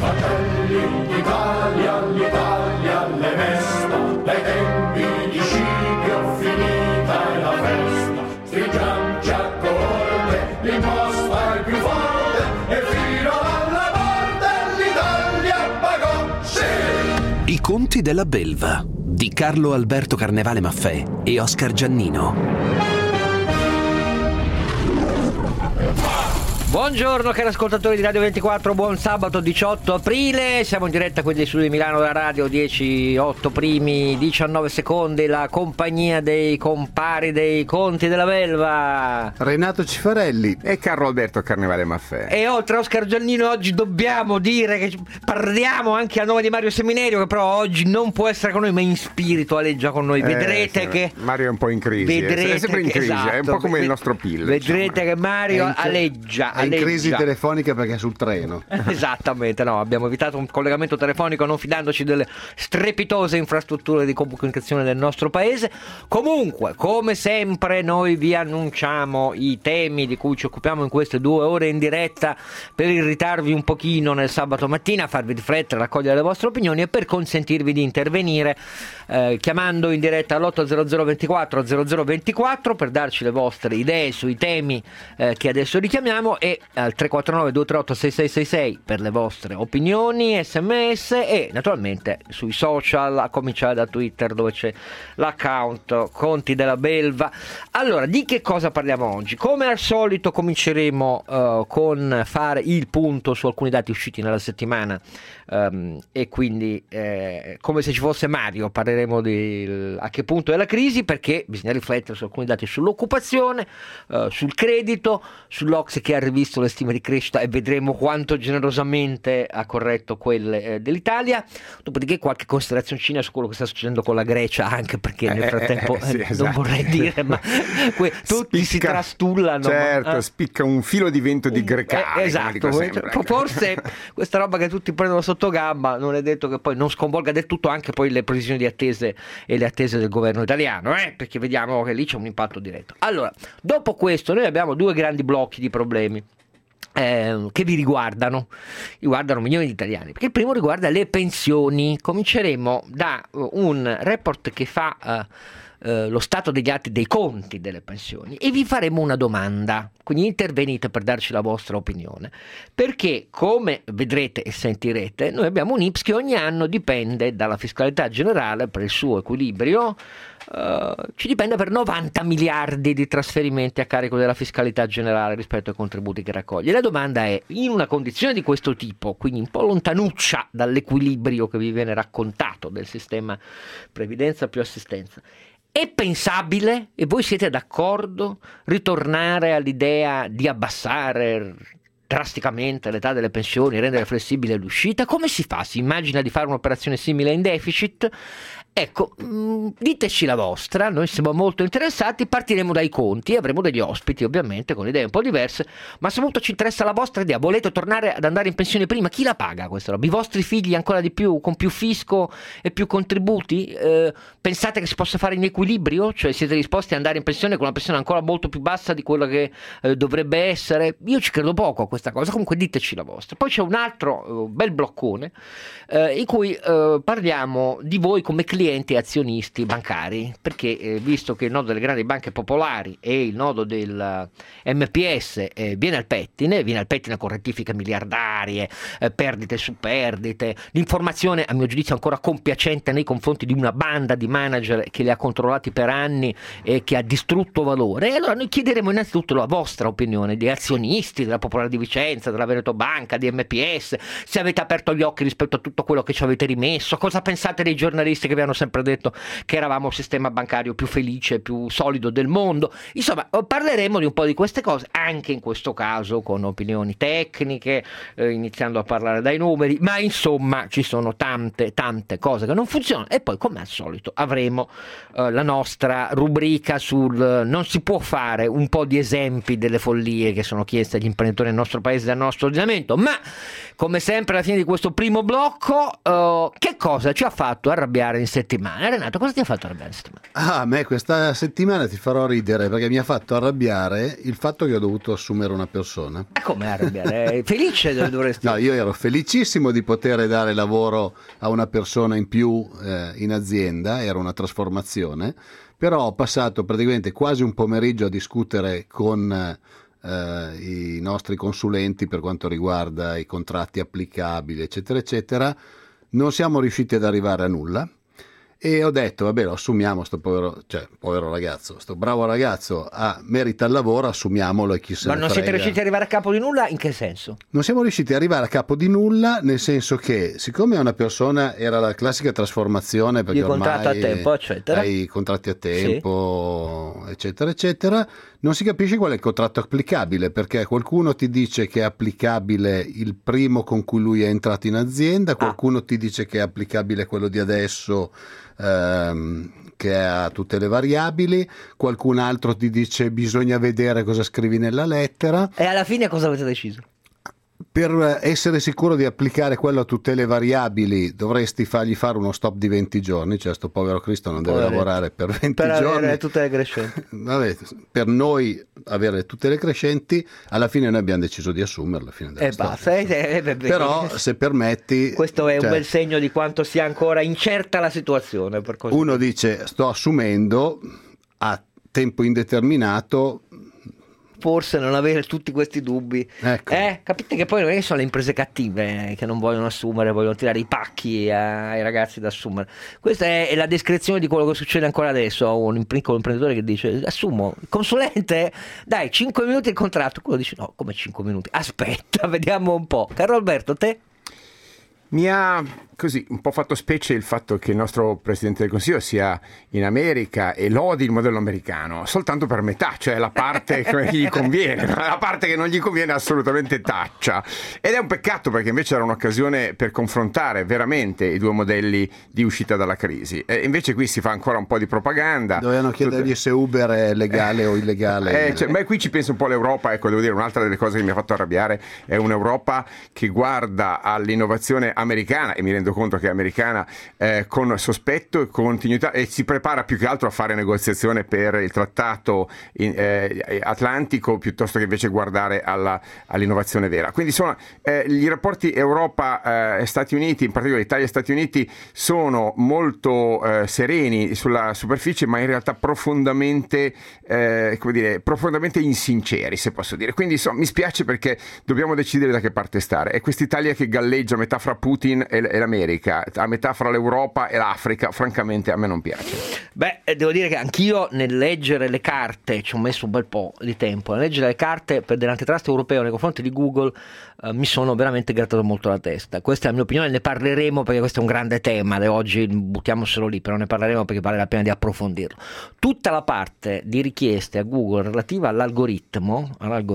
Fratelli d'Italia, l'Italia le resta, dai tempi di Scipio finita è la festa. Stringiamoci a corte, l'imposta è più forte e fino alla morte l'Italia pagò, sì! I conti della belva di Carlo Alberto Carnevale Maffè e Oscar Giannino. Buongiorno cari ascoltatori di Radio 24, buon sabato 18 aprile, siamo in diretta quindi su di Milano da Radio 10:08 primi 19 secondi, la compagnia dei compari dei conti della belva Renato Cifarelli e Carlo Alberto Carnevale Maffè. E oltre a Oscar Giannino oggi dobbiamo dire che parliamo anche a nome di Mario Seminario, che però oggi non può essere con noi ma in spirito aleggia con noi, vedrete che Mario è un po' in crisi, è sempre in crisi, esatto, è un po' come il nostro PIL. Vedrete che Mario aleggia. È in crisi telefonica perché è sul treno. Esattamente, no, abbiamo evitato un collegamento telefonico non fidandoci delle strepitose infrastrutture di comunicazione del nostro paese. Comunque, come sempre, noi vi annunciamo i temi di cui ci occupiamo in queste 2 ore in diretta per irritarvi un pochino nel sabato mattina, farvi riflettere, raccogliere le vostre opinioni e per consentirvi di intervenire chiamando in diretta all'800 24 0024 per darci le vostre idee sui temi che adesso richiamiamo e al 349 238 6666 per le vostre opinioni, sms e naturalmente sui social, a cominciare da Twitter dove c'è l'account Conti della Belva. Allora, di che cosa parliamo oggi? Come al solito cominceremo con fare il punto su alcuni dati usciti nella settimana e quindi come se ci fosse Mario parleremo di a che punto è la crisi, perché bisogna riflettere su alcuni dati sull'occupazione, sul credito, sull'Ocse che ha rivisto le stime di crescita e vedremo quanto generosamente ha corretto quelle dell'Italia. Dopodiché qualche considerazioncina su quello che sta succedendo con la Grecia, anche perché nel frattempo sì, esatto. non vorrei dire, ma tutti si trastullano. Certo, spicca un filo di vento di grecale. Esatto, forse questa roba che tutti prendono sotto gamba non è detto che poi non sconvolga del tutto anche poi le previsioni di attese e le attese del governo italiano, perché vediamo che lì c'è un impatto diretto. Allora, dopo questo noi abbiamo 2 grandi blocchi di problemi che vi riguardano milioni di italiani, perché il primo riguarda le pensioni. Cominceremo da un report che fa lo stato degli atti dei conti delle pensioni e vi faremo una domanda, quindi intervenite per darci la vostra opinione, perché come vedrete e sentirete noi abbiamo un INPS che ogni anno dipende dalla fiscalità generale per il suo equilibrio, ci dipende per 90 miliardi di trasferimenti a carico della fiscalità generale rispetto ai contributi che raccoglie. La domanda è: in una condizione di questo tipo, quindi un po' lontanuccia dall'equilibrio che vi viene raccontato del sistema previdenza più assistenza, è pensabile, e voi siete d'accordo, ritornare all'idea di abbassare drasticamente l'età delle pensioni, rendere flessibile l'uscita? Come si fa? Si immagina di fare un'operazione simile in deficit? Ecco, diteci la vostra, noi siamo molto interessati, partiremo dai conti, avremo degli ospiti ovviamente con idee un po' diverse, ma soprattutto ci interessa la vostra idea. Volete tornare ad andare in pensione prima? Chi la paga questa roba? I vostri figli ancora di più, con più fisco e più contributi? Pensate che si possa fare in equilibrio? Cioè siete disposti ad andare in pensione con una pensione ancora molto più bassa di quella che dovrebbe essere? Io ci credo poco a questa cosa, comunque diteci la vostra. Poi c'è un altro bel bloccone in cui parliamo di voi come clienti e azionisti bancari, perché visto che il nodo delle grandi banche popolari e il nodo del MPS viene al pettine con rettifiche miliardarie, perdite su perdite, l'informazione a mio giudizio ancora compiacente nei confronti di una banda di manager che li ha controllati per anni e che ha distrutto valore, e allora noi chiederemo innanzitutto la vostra opinione di azionisti della Popolare di Vicenza, della Veneto Banca, di MPS, se avete aperto gli occhi rispetto a tutto quello che ci avete rimesso, cosa pensate dei giornalisti che vi hanno sempre detto che eravamo il sistema bancario più felice, più solido del mondo. Insomma, parleremo di un po' di queste cose, anche in questo caso con opinioni tecniche, iniziando a parlare dai numeri, ma insomma ci sono tante cose che non funzionano. E poi, come al solito, avremo la nostra rubrica sul non si può fare, un po' di esempi delle follie che sono chieste agli imprenditori nel nostro paese dal nostro ordinamento. Ma come sempre alla fine di questo primo blocco, che cosa ci ha fatto arrabbiare in settimana. Renato, cosa ti ha fatto arrabbiare questa settimana? A me questa settimana ti farò ridere, perché mi ha fatto arrabbiare il fatto che ho dovuto assumere una persona. Come arrabbiare? Felice dovresti. No, io ero felicissimo di poter dare lavoro a una persona in più in azienda, era una trasformazione, però ho passato praticamente quasi un pomeriggio a discutere con i nostri consulenti per quanto riguarda i contratti applicabili, eccetera eccetera. Non siamo riusciti ad arrivare a nulla e ho detto vabbè, lo assumiamo sto povero ragazzo, sto bravo ragazzo merita il lavoro, assumiamolo e chi se ne frega. Ma non siete riusciti ad arrivare a capo di nulla? In che senso? Non siamo riusciti ad arrivare a capo di nulla, nel senso che siccome una persona era la classica trasformazione, perché ormai contratto a tempo, eccetera, hai i contratti a tempo, sì, eccetera eccetera, non si capisce qual è il contratto applicabile, perché qualcuno ti dice che è applicabile il primo con cui lui è entrato in azienda, qualcuno ti dice che è applicabile quello di adesso, che ha tutte le variabili, qualcun altro ti dice bisogna vedere cosa scrivi nella lettera. E alla fine cosa avete deciso? Per essere sicuro di applicare quello a tutte le variabili dovresti fargli fare uno stop di 20 giorni, cioè sto povero Cristo non deve lavorare per 20 per giorni. Avere tutte le crescenti. Vabbè, per noi avere tutte le crescenti, alla fine noi abbiamo deciso di assumerlo. Però se permetti... Questo è un bel segno di quanto sia ancora incerta la situazione. Per così uno dice sto assumendo a tempo indeterminato, forse non avere tutti questi dubbi. Ecco. Capite che poi non è che sono le imprese cattive che non vogliono assumere, vogliono tirare i pacchi ai ragazzi da assumere. Questa è la descrizione di quello che succede ancora adesso. Ho un piccolo imprenditore che dice assumo il consulente, dai 5 minuti il contratto. Quello dice no, come 5 minuti? Aspetta, vediamo un po'. Carlo Alberto, te? Mi ha così un po' fatto specie il fatto che il nostro Presidente del Consiglio sia in America e lodi il modello americano soltanto per metà, cioè la parte che gli conviene, la parte che non gli conviene assolutamente taccia. Ed è un peccato, perché invece era un'occasione per confrontare veramente i due modelli di uscita dalla crisi. E invece qui si fa ancora un po' di propaganda. Dovevano chiedergli se Uber è legale o illegale. Beh, qui ci pensa un po' l'Europa. Ecco, devo dire, un'altra delle cose che mi ha fatto arrabbiare è un'Europa che guarda all'innovazione americana, e mi rendo conto che è americana, con sospetto e continuità, e si prepara più che altro a fare negoziazione per il trattato atlantico, piuttosto che invece guardare all'innovazione vera. Quindi sono gli rapporti Europa-Stati Uniti, in particolare Italia e Stati Uniti, sono molto sereni sulla superficie, ma in realtà profondamente insinceri, se posso dire. Quindi mi spiace, perché dobbiamo decidere da che parte stare. È quest'Italia che galleggia a metà fra Putin e l'America, a metà fra l'Europa e l'Africa. Francamente a me non piace. Beh, devo dire che anch'io nel leggere le carte ci ho messo un bel po' di tempo. Nel leggere le carte dell'antitrust europeo nei confronti di Google mi sono veramente grattato molto la testa. Questa è la mia opinione, ne parleremo perché questo è un grande tema, oggi buttiamocelo lì, però ne parleremo perché vale la pena di approfondirlo. Tutta la parte di richieste a Google relativa all'algoritmo,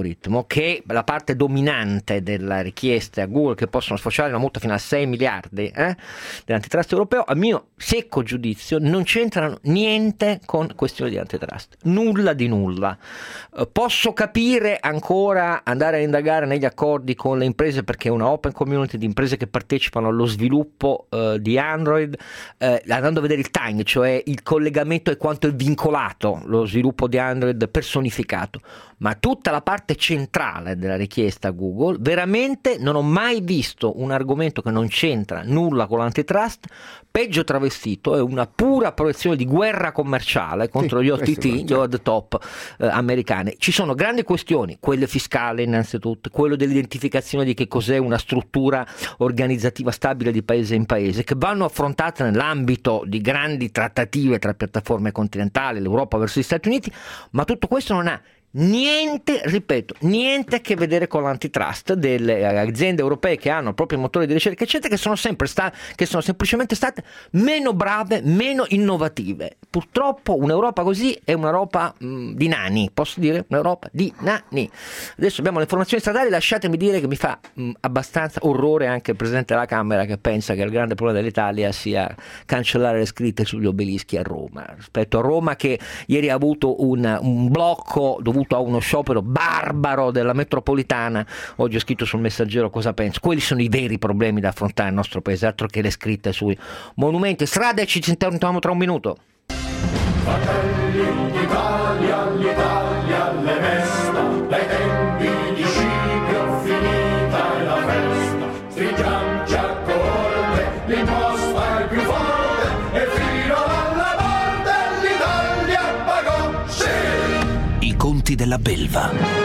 che è la parte dominante delle richieste a Google, che possono sfociare in una multa fino a 6 miliardi dell'antitrust europeo, a mio secco giudizio non c'entrano niente con questioni di antitrust, nulla di nulla. Posso capire ancora andare a indagare negli accordi con le imprese, perché è una open community di imprese che partecipano allo sviluppo di Android, andando a vedere il time, cioè il collegamento e quanto è vincolato lo sviluppo di Android personificato, ma tutta la parte centrale della richiesta a Google, veramente non ho mai visto un argomento che non c'entra nulla con l'antitrust, peggio travestito, è una pura proiezione di guerra commerciale contro gli OTT, gli over the top americani. Ci sono grandi questioni, quelle fiscali innanzitutto, quello dell'identificazione di che cos'è una struttura organizzativa stabile di paese in paese, che vanno affrontate nell'ambito di grandi trattative tra piattaforme continentali, l'Europa verso gli Stati Uniti, ma tutto questo non ha niente, ripeto, niente a che vedere con l'antitrust delle aziende europee che hanno il proprio motore di ricerca eccetera, che sono semplicemente state meno brave, meno innovative. Purtroppo un'Europa così è un'Europa di nani, posso dire? Un'Europa di nani. Adesso abbiamo le informazioni statali, lasciatemi dire che mi fa abbastanza orrore anche il Presidente della Camera, che pensa che il grande problema dell'Italia sia cancellare le scritte sugli obelischi a Roma, rispetto a Roma che ieri ha avuto un blocco dovuto all'uso a uno sciopero barbaro della metropolitana. Oggi ho scritto sul Messaggero cosa penso. Quelli sono i veri problemi da affrontare nel nostro paese, altro che le scritte sui monumenti. Strade, ci sentiamo tra un minuto. Fratelli d'Italia, l'Italia le mesta, dai tempi di Scipio finita è la festa. Stringiamoci a corte, l'imposta è più forte e fino alla morte l'Italia pagò, sì! I conti della belva.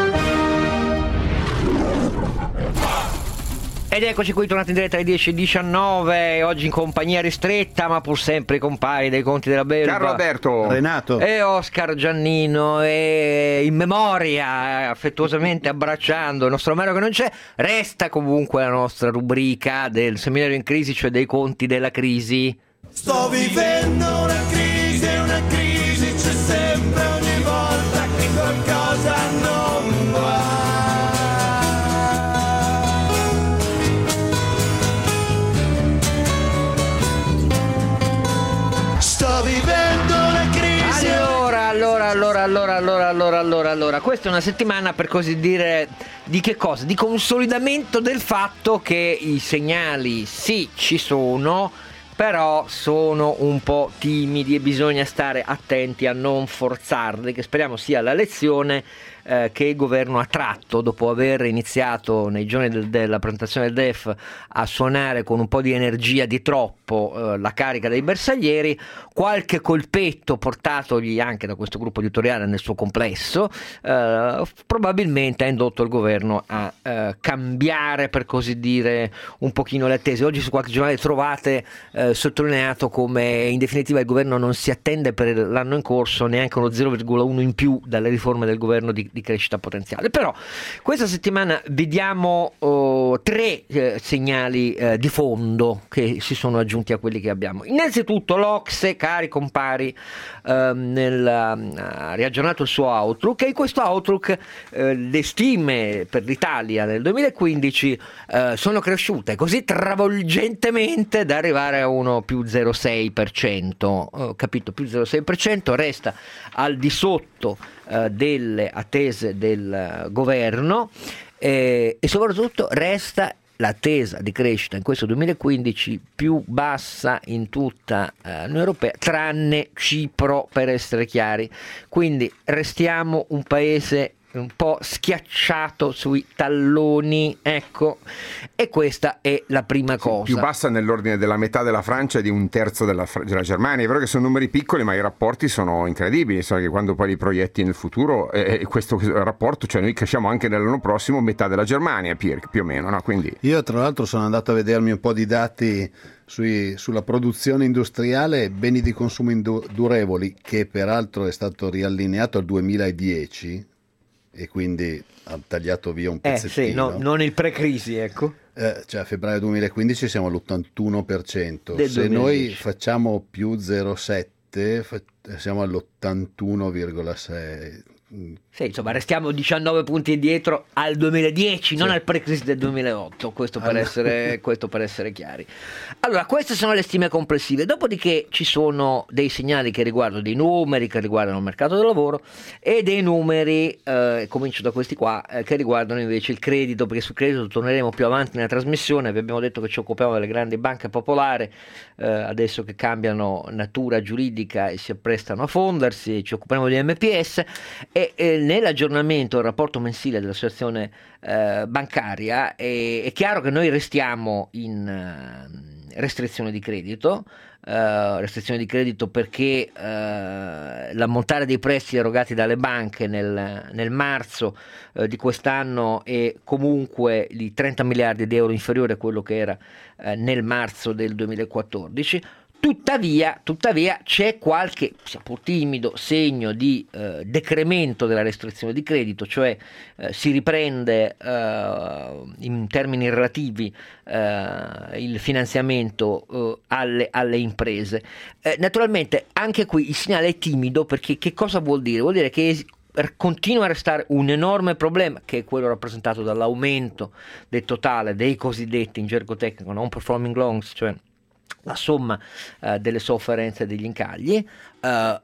Ed eccoci qui, tornati in diretta alle 10:19, oggi in compagnia ristretta, ma pur sempre i compari dei conti della belva. Carlo Alberto, Renato E Oscar Giannino, e in memoria, affettuosamente abbracciando il nostro Omero che non c'è, resta comunque la nostra rubrica del seminario in crisi, cioè dei conti della crisi. Sto vivendo una crisi c'è sempre ogni volta che qualcosa non va. Sto vivendo una crisi. Allora, questa è una settimana, per così dire, di che cosa? Di consolidamento del fatto che i segnali sì ci sono, però sono un po' timidi e bisogna stare attenti a non forzarli, che speriamo sia la lezione che il governo ha tratto dopo aver iniziato nei giorni della presentazione del DEF a suonare con un po' di energia di troppo la carica dei bersaglieri. Qualche colpetto portatogli anche da questo gruppo editoriale nel suo complesso probabilmente ha indotto il governo a cambiare, per così dire, un pochino le attese. Oggi su qualche giornale trovate sottolineato come in definitiva il governo non si attende per l'anno in corso neanche uno 0,1 in più dalle riforme del governo di crescita potenziale. Però questa settimana vediamo tre segnali di fondo che si sono aggiunti a quelli che abbiamo. Innanzitutto l'Ocse, cari compari, ha riaggiornato il suo outlook, e in questo outlook le stime per l'Italia nel 2015 sono cresciute così travolgentemente da arrivare a uno più 0,6%, capito? Più 0,6%, resta al di sotto delle attese del governo e soprattutto resta l'attesa di crescita in questo 2015 più bassa in tutta l'Unione Europea, tranne Cipro, per essere chiari. Quindi restiamo un paese un po' schiacciato sui talloni, ecco, e questa è la prima cosa. più bassa nell'ordine della metà della Francia e di un terzo della Germania. È vero che sono numeri piccoli, ma i rapporti sono incredibili, so che quando poi li proietti nel futuro questo rapporto, cioè noi cresciamo anche nell'anno prossimo metà della Germania più o meno, no? Quindi Io tra l'altro sono andato a vedermi un po' di dati sulla produzione industriale, beni di consumo durevoli, che peraltro è stato riallineato al 2010 e quindi ha tagliato via un pezzettino. Sì, no, non il pre-crisi, ecco. Cioè a febbraio 2015 siamo all'81%, Del se 2010. noi facciamo più 0,7 siamo all'81,6%. Sì, insomma, restiamo 19 punti indietro al 2010, non al pre-crisi del 2008, questo per essere chiari. Allora, queste sono le stime complessive, dopodiché ci sono dei segnali che riguardano dei numeri, che riguardano il mercato del lavoro, e dei numeri, comincio da questi qua, che riguardano invece il credito, perché sul credito torneremo più avanti nella trasmissione. Vi abbiamo detto che ci occupiamo delle grandi banche popolari, adesso che cambiano natura giuridica e si apprestano a fondersi, ci occuperemo di MPS. E nell'aggiornamento del rapporto mensile dell'associazione bancaria è chiaro che noi restiamo in restrizione di credito perché l'ammontare dei prestiti erogati dalle banche nel marzo di quest'anno è comunque di 30 miliardi di euro inferiore a quello che era nel marzo del 2014. Tuttavia c'è qualche, sia pur timido, segno di decremento della restrizione di credito, cioè si riprende in termini relativi il finanziamento alle imprese. Naturalmente anche qui il segnale è timido, perché che cosa vuol dire? Vuol dire che continua a restare un enorme problema, che è quello rappresentato dall'aumento del totale dei cosiddetti, in gergo tecnico, non performing loans, cioè la somma delle sofferenze e degli incagli,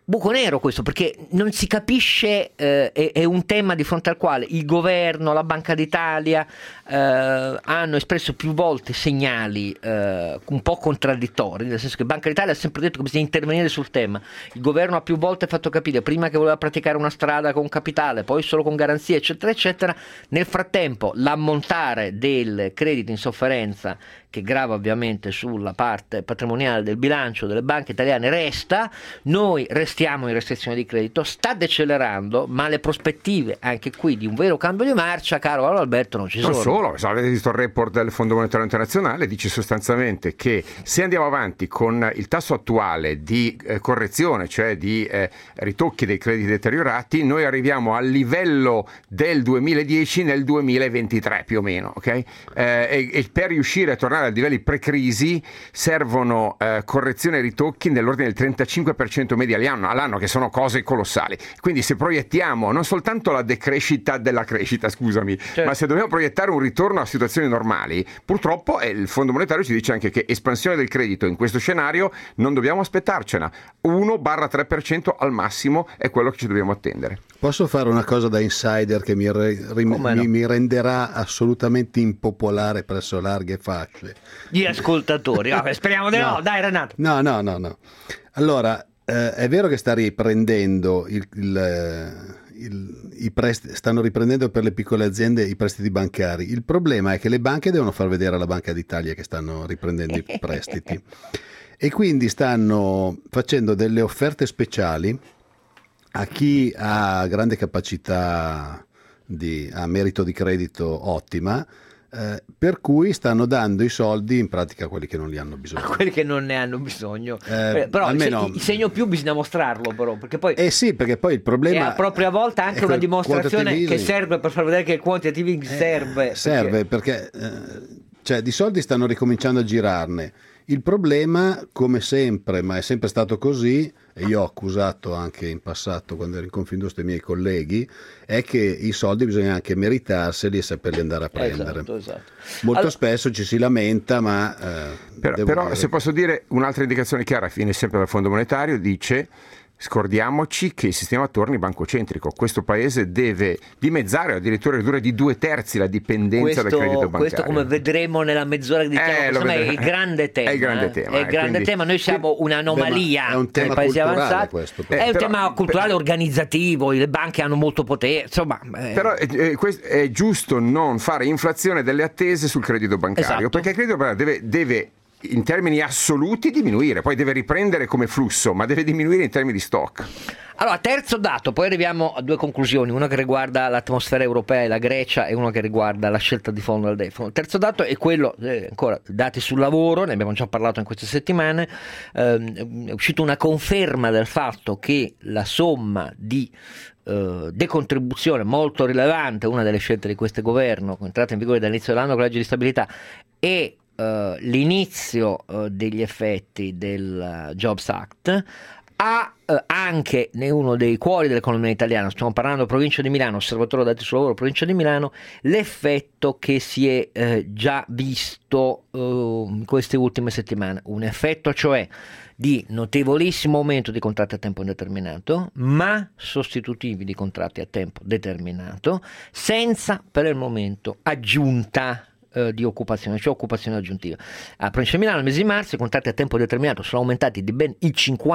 buco nero questo, perché non si capisce, è un tema di fronte al quale il governo, la Banca d'Italia hanno espresso più volte segnali un po' contraddittori, nel senso che Banca d'Italia ha sempre detto che bisogna intervenire sul tema, il governo ha più volte fatto capire prima che voleva praticare una strada con capitale, poi solo con garanzie, eccetera eccetera. Nel frattempo l'ammontare del credito in sofferenza, che grava ovviamente sulla parte patrimoniale del bilancio delle banche italiane, resta, noi restiamo in restrizione di credito, sta decelerando, ma le prospettive anche qui di un vero cambio di marcia, caro Alberto, non ci sono. Non solo, se avete visto il report del Fondo Monetario Internazionale, dice sostanzialmente che se andiamo avanti con il tasso attuale di correzione, cioè di ritocchi dei crediti deteriorati, noi arriviamo al livello del 2010 nel 2023 più o meno, ok? E per riuscire a tornare a livelli pre-crisi servono correzioni e ritocchi nell'ordine del 35% media all'anno, che sono cose colossali. Quindi se proiettiamo non soltanto la decrescita della crescita, scusami, certo, ma se dobbiamo proiettare un ritorno a situazioni normali, purtroppo il Fondo Monetario ci dice anche che espansione del credito in questo scenario non dobbiamo aspettarcela, 1-3% al massimo è quello che ci dobbiamo attendere. Posso fare una cosa da insider che mi renderà assolutamente impopolare presso larghe fasce gli ascoltatori? Speriamo di no, dai Renato. No. Allora, è vero che sta riprendendo i prestiti, stanno riprendendo per le piccole aziende i prestiti bancari. Il problema è che le banche devono far vedere alla Banca d'Italia che stanno riprendendo i prestiti e quindi stanno facendo delle offerte speciali a chi ha grande capacità a merito di credito ottima, per cui stanno dando i soldi in pratica a quelli che non li hanno bisogno. A quelli che non ne hanno bisogno. Però almeno, il segno più bisogna mostrarlo, però, perché poi sì, perché poi il problema è a propria volta anche una dimostrazione che serve per far vedere che il quantitative easing serve perché cioè, di soldi stanno ricominciando a girarne. Il problema, come sempre, ma è sempre stato così, e io ho accusato anche in passato quando ero in Confindustria i miei colleghi, è che i soldi bisogna anche meritarseli e saperli andare a prendere. Esatto. Molto spesso ci si lamenta, ma però se posso dire un'altra indicazione chiara, viene sempre dal Fondo Monetario, dice: scordiamoci che il sistema torni bancocentrico. Questo paese deve dimezzare o addirittura ridurre di 2/3 la dipendenza dal credito bancario. Questo, come vedremo nella mezz'ora di tempo, è il grande tema. È il grande tema. È il grande tema. Noi siamo un'anomalia è un tema nei paesi avanzati. Questo, è un tema culturale, organizzativo. Le banche hanno molto potere. Insomma, però è giusto non fare inflazione delle attese sul credito bancario, esatto, perché il credito bancario deve in termini assoluti diminuire, poi deve riprendere come flusso, ma deve diminuire in termini di stock. Allora, terzo dato, poi arriviamo a due conclusioni, una che riguarda l'atmosfera europea e la Grecia e una che riguarda la scelta di fondo del DEF. Il terzo dato è quello, ancora, dati sul lavoro, ne abbiamo già parlato in queste settimane, è uscita una conferma del fatto che la somma di decontribuzione molto rilevante, una delle scelte di questo governo, entrata in vigore dall'inizio dell'anno con la legge di stabilità, e l'inizio degli effetti del Jobs Act ha anche uno dei cuori dell'economia italiana, stiamo parlando provincia di Milano, osservatorio dati sul lavoro provincia di Milano, l'effetto che si è già visto in queste ultime settimane, un effetto cioè di notevolissimo aumento di contratti a tempo indeterminato, ma sostitutivi di contratti a tempo determinato, senza per il momento aggiunta di occupazione, cioè occupazione aggiuntiva. A Provincia di Milano al mese di marzo i contratti a tempo determinato sono aumentati di ben il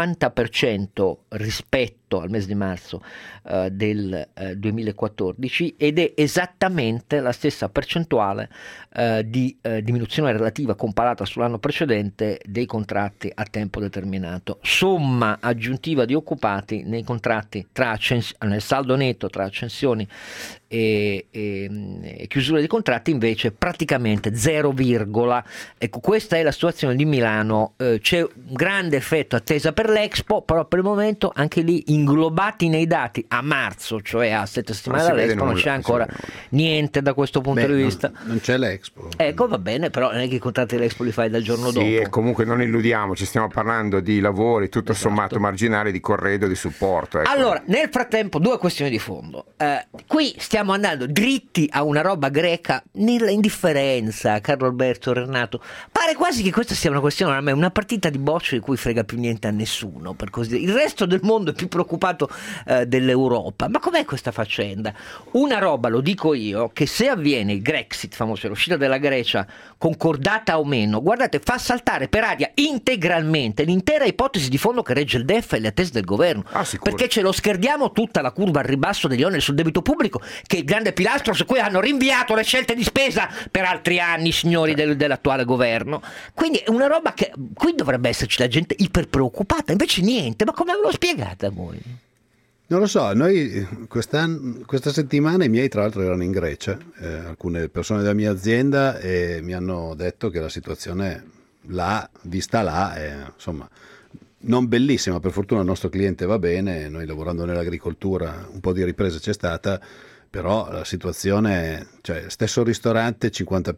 50% rispetto al mese di marzo del 2014 ed è esattamente la stessa percentuale di diminuzione relativa comparata sull'anno precedente dei contratti a tempo determinato. Somma aggiuntiva di occupati nei contratti nel saldo netto tra accensioni e chiusura di contratti invece praticamente 0, ecco, questa è la situazione di Milano. C'è un grande effetto attesa per l'Expo, però per il momento anche lì inglobati nei dati a marzo, cioè a 7 settimane dall'Expo, non c'è ancora niente da questo punto di vista. Non c'è l'Expo. Ecco, va bene, però non è che i contratti dell'Expo li fai dal giorno dopo. Sì, e comunque non illudiamoci, stiamo parlando di lavori tutto sommato marginali, di corredo, di supporto. Ecco. Allora, nel frattempo due questioni di fondo. Qui stiamo stiamo andando dritti a una roba greca nella indifferenza, Carlo Alberto, Renato. Pare quasi che questa sia una questione, a me, una partita di bocce di cui frega più niente a nessuno, per così dire. Il resto del mondo è più preoccupato dell'Europa. Ma com'è questa faccenda? Una roba, lo dico io, che se avviene il Grexit famoso, l'uscita della Grecia, concordata o meno, guardate, fa saltare per aria integralmente l'intera ipotesi di fondo che regge il DEF e le attese del governo. Perché ce lo scherdiamo tutta la curva al ribasso degli oneri sul debito pubblico, che è il grande pilastro su cui hanno rinviato le scelte di spesa per altri anni, signori dell'attuale governo. Quindi è una roba che qui dovrebbe esserci la gente iper preoccupata, invece niente. Ma come ve l'ho spiegata voi? Non lo so, noi questa settimana i miei tra l'altro erano in Grecia, alcune persone della mia azienda, e mi hanno detto che la situazione là, vista là, è insomma non bellissima. Per fortuna il nostro cliente va bene, noi lavorando nell'agricoltura un po' di ripresa c'è stata, però la situazione, cioè stesso ristorante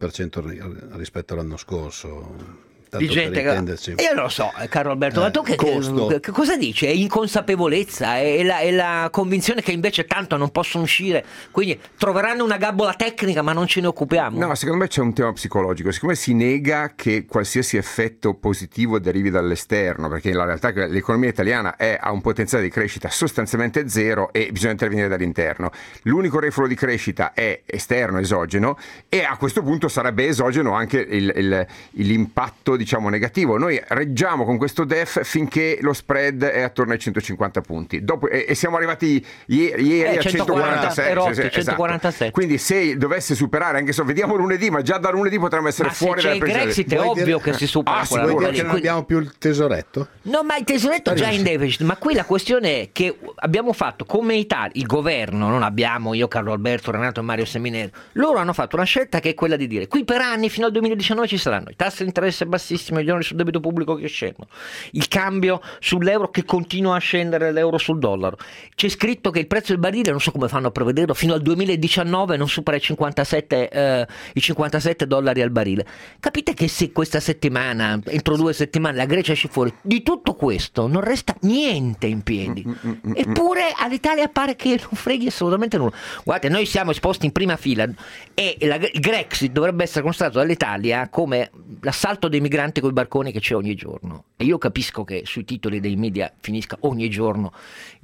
50% rispetto all'anno scorso. Di gente che... Io non lo so, Carlo Alberto, ma tu che cosa dici? È inconsapevolezza, è la convinzione che invece tanto non possono uscire, quindi troveranno una gabbola tecnica ma non ce ne occupiamo. No, secondo me c'è un tema psicologico, siccome si nega che qualsiasi effetto positivo derivi dall'esterno, perché la realtà è che l'economia italiana ha un potenziale di crescita sostanzialmente zero e bisogna intervenire dall'interno. L'unico refolo di crescita è esterno, esogeno, e a questo punto sarebbe esogeno anche l'impatto, diciamo, negativo. Noi reggiamo con questo DEF finché lo spread è attorno ai 150 punti. Dopo, e siamo arrivati ieri a 146. 147. Esatto. Quindi se dovesse superare, anche se vediamo lunedì, ma già da lunedì potremmo essere fuori dalla presa. Ma se c'è il Grexit è ovvio che si supera quella vuoi roba dire lì. che non abbiamo più il tesoretto? No, ma il tesoretto è già in deficit, ma qui la questione è che abbiamo fatto come Italia, il governo, non abbiamo io, Carlo Alberto, Renato e Mario Seminero, loro hanno fatto una scelta che è quella di dire qui per anni fino al 2019 ci saranno i tassi di interesse bassissimi, gli oneri sul debito pubblico che scendono, il cambio sull'euro che continua a scendere, l'euro sul dollaro. C'è scritto che il prezzo del barile, non so come fanno a prevederlo, fino al 2019 non supera i 57 dollari al barile. Capite che se questa settimana, entro 2 settimane, la Grecia esce fuori, di tutto questo non resta niente in piedi. Eppure all'Italia pare che non freghi assolutamente nulla. Guardate, noi siamo esposti in prima fila e il Grexit dovrebbe essere considerato dall'Italia come l'assalto dei migranti coi barconi che c'è ogni giorno. E io capisco che sui titoli dei media finisca ogni giorno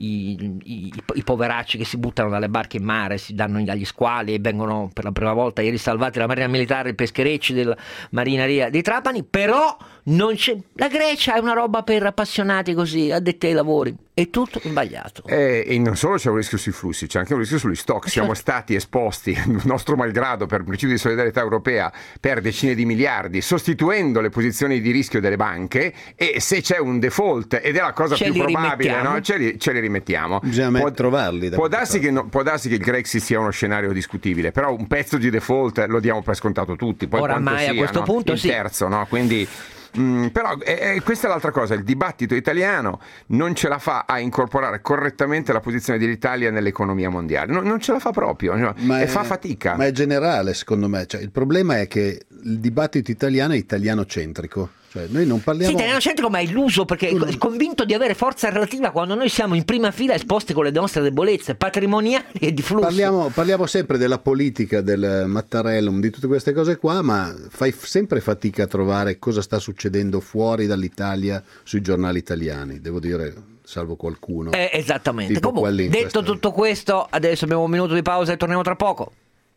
i poveracci che si buttano dalle barche in mare, si danno agli squali e vengono per la prima volta ieri salvati dalla Marina Militare, i pescherecci della Marineria di Trapani, però non c'è. La Grecia è una roba per appassionati così, addetti ai lavori. È tutto sbagliato. E non solo c'è un rischio sui flussi, c'è anche un rischio sugli stock. Siamo stati esposti, nostro malgrado, per principio di solidarietà europea, per decine di miliardi, sostituendo le posizioni di rischio delle banche, e se c'è un default, ed è la cosa più probabile, no? ce li rimettiamo. Bisogna trovarli. Può darsi che il Grexit sia uno scenario discutibile, però un pezzo di default lo diamo per scontato tutti. Poi oramai sia, a questo punto il terzo, no? Quindi... però questa è l'altra cosa, il dibattito italiano non ce la fa a incorporare correttamente la posizione dell'Italia nell'economia mondiale, non ce la fa proprio, e fa fatica. Ma è generale secondo me, cioè, il problema è che il dibattito italiano è italianocentrico. Cioè, noi non parliamo... Sì, italianocentrico, ma è illuso, perché è convinto di avere forza relativa quando noi siamo in prima fila esposti con le nostre debolezze patrimoniali e di flusso. Parliamo sempre della politica, del Mattarellum, di tutte queste cose qua, ma fai sempre fatica a trovare cosa sta succedendo fuori dall'Italia sui giornali italiani, devo dire, salvo qualcuno. Esattamente. Comunque, detto tutto questo, adesso abbiamo un minuto di pausa e torniamo tra poco.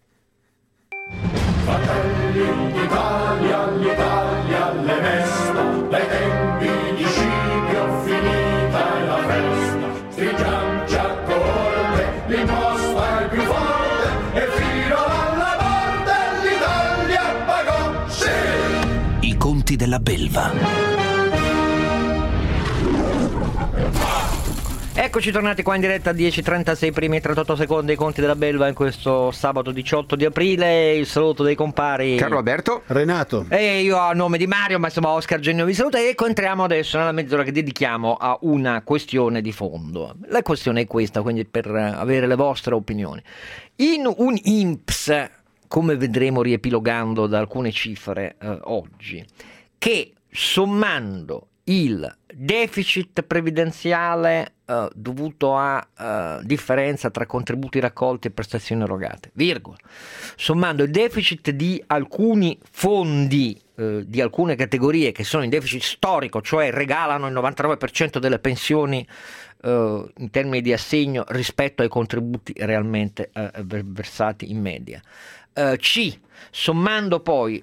Fratelli d'Italia, l'Italia le mesta, dai tempi di Scipio finita è la festa, stringiamoci a corte, l'imposta è più forte, e fino alla morte l'Italia pagò, sì! I conti della belva. Eccoci tornati qua in diretta a 10:36 primi e 38 secondi, i conti della belva in questo sabato 18 di aprile. Il saluto dei compari Carlo Alberto, Renato e io a nome di Mario, ma insomma Oscar Gennio vi saluta, e entriamo adesso nella mezz'ora che dedichiamo a una questione di fondo. La questione è questa, quindi per avere le vostre opinioni. In un INPS, come vedremo riepilogando da alcune cifre oggi, che sommando il deficit previdenziale dovuto a differenza tra contributi raccolti e prestazioni erogate, virgola, sommando il deficit di alcuni fondi di alcune categorie che sono in deficit storico, cioè regalano il 99% delle pensioni in termini di assegno rispetto ai contributi realmente versati in media. C, sommando poi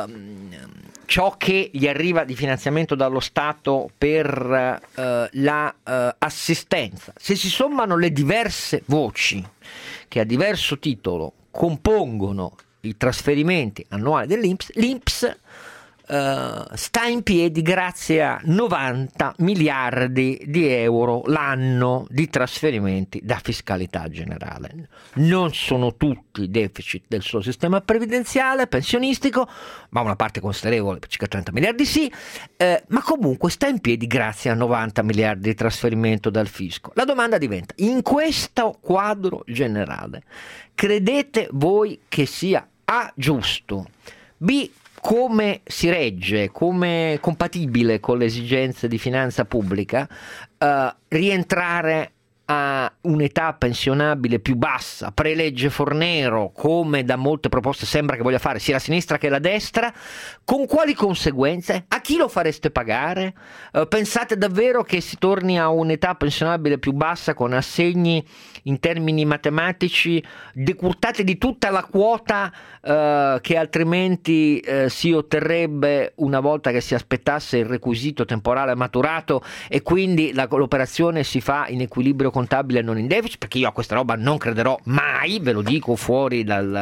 ciò che gli arriva di finanziamento dallo Stato per la assistenza, se si sommano le diverse voci che a diverso titolo compongono i trasferimenti annuali dell'INPS, l'INPS sta in piedi grazie a 90 miliardi di euro l'anno di trasferimenti da fiscalità generale. Non sono tutti deficit del suo sistema previdenziale, pensionistico, ma una parte considerevole, circa 30 miliardi sì, ma comunque sta in piedi grazie a 90 miliardi di trasferimento dal fisco. La domanda diventa: in questo quadro generale, credete voi che sia A, giusto, B, come si regge, come compatibile con le esigenze di finanza pubblica, rientrare a un'età pensionabile più bassa, prelegge Fornero, come da molte proposte sembra che voglia fare sia la sinistra che la destra? Con quali conseguenze? A chi lo fareste pagare? Pensate davvero che si torni a un'età pensionabile più bassa con assegni in termini matematici decurtati di tutta la quota che altrimenti si otterrebbe una volta che si aspettasse il requisito temporale maturato, e quindi l'operazione si fa in equilibrio contabile e non in deficit? Perché io a questa roba non crederò mai, ve lo dico fuori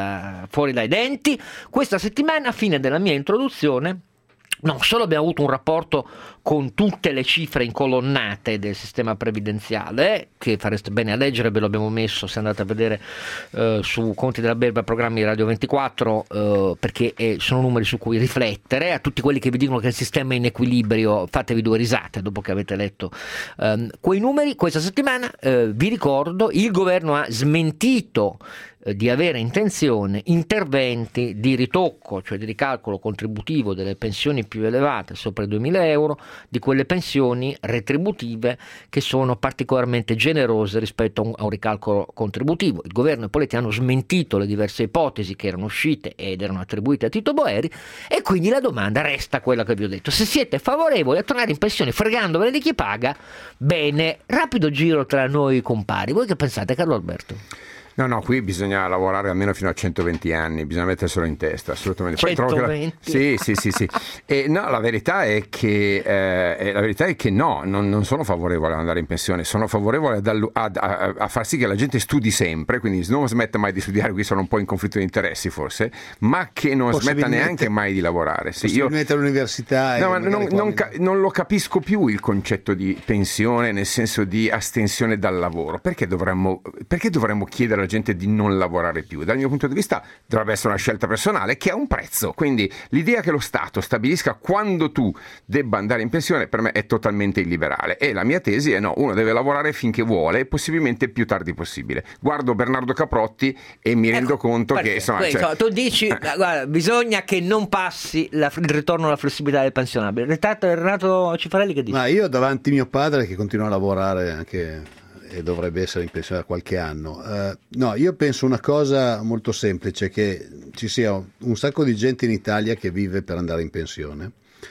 dai denti. Questa settimana, a fine della mia introduzione, non solo abbiamo avuto un rapporto con tutte le cifre incolonnate del sistema previdenziale, che fareste bene a leggere, ve lo abbiamo messo se andate a vedere su Conti della Belva, programmi di Radio 24, perché sono numeri su cui riflettere. A tutti quelli che vi dicono che il sistema è in equilibrio, fatevi due risate dopo che avete letto quei numeri. Questa settimana, vi ricordo, il governo ha smentito di avere intenzione interventi di ritocco, cioè di ricalcolo contributivo delle pensioni più elevate sopra i 2.000 euro, di quelle pensioni retributive che sono particolarmente generose rispetto a un ricalcolo contributivo. Il governo e Poletti hanno smentito le diverse ipotesi che erano uscite ed erano attribuite a Tito Boeri, e quindi la domanda resta quella che vi ho detto: se siete favorevoli a tornare in pensione fregandovene di chi paga, bene. Rapido giro tra noi compari, voi che pensate, Carlo Alberto? No, qui bisogna lavorare almeno fino a 120 anni, bisogna metterselo in testa, assolutamente. 120? Sì. E no, la verità è che no, non sono favorevole ad andare in pensione, sono favorevole a far sì che la gente studi sempre, quindi non smetta mai di studiare, qui sono un po' in conflitto di interessi forse, ma che non smetta neanche mai di lavorare. Sì, possibilmente all'università. No, non lo capisco più il concetto di pensione nel senso di astensione dal lavoro. Perché dovremmo chiedere gente di non lavorare più? Dal mio punto di vista dovrebbe essere una scelta personale che ha un prezzo, quindi l'idea che lo Stato stabilisca quando tu debba andare in pensione per me è totalmente illiberale, e la mia tesi è no, uno deve lavorare finché vuole e possibilmente più tardi possibile. Guardo Bernardo Caprotti e mi rendo conto che insomma, tu dici guarda, bisogna che non passi il ritorno alla flessibilità del pensionabile. Renato Cifarelli che dice? Ma io davanti mio padre che continua a lavorare anche e dovrebbe essere in pensione da qualche anno. No, io penso una cosa molto semplice, che ci sia un sacco di gente in Italia che vive per andare in pensione.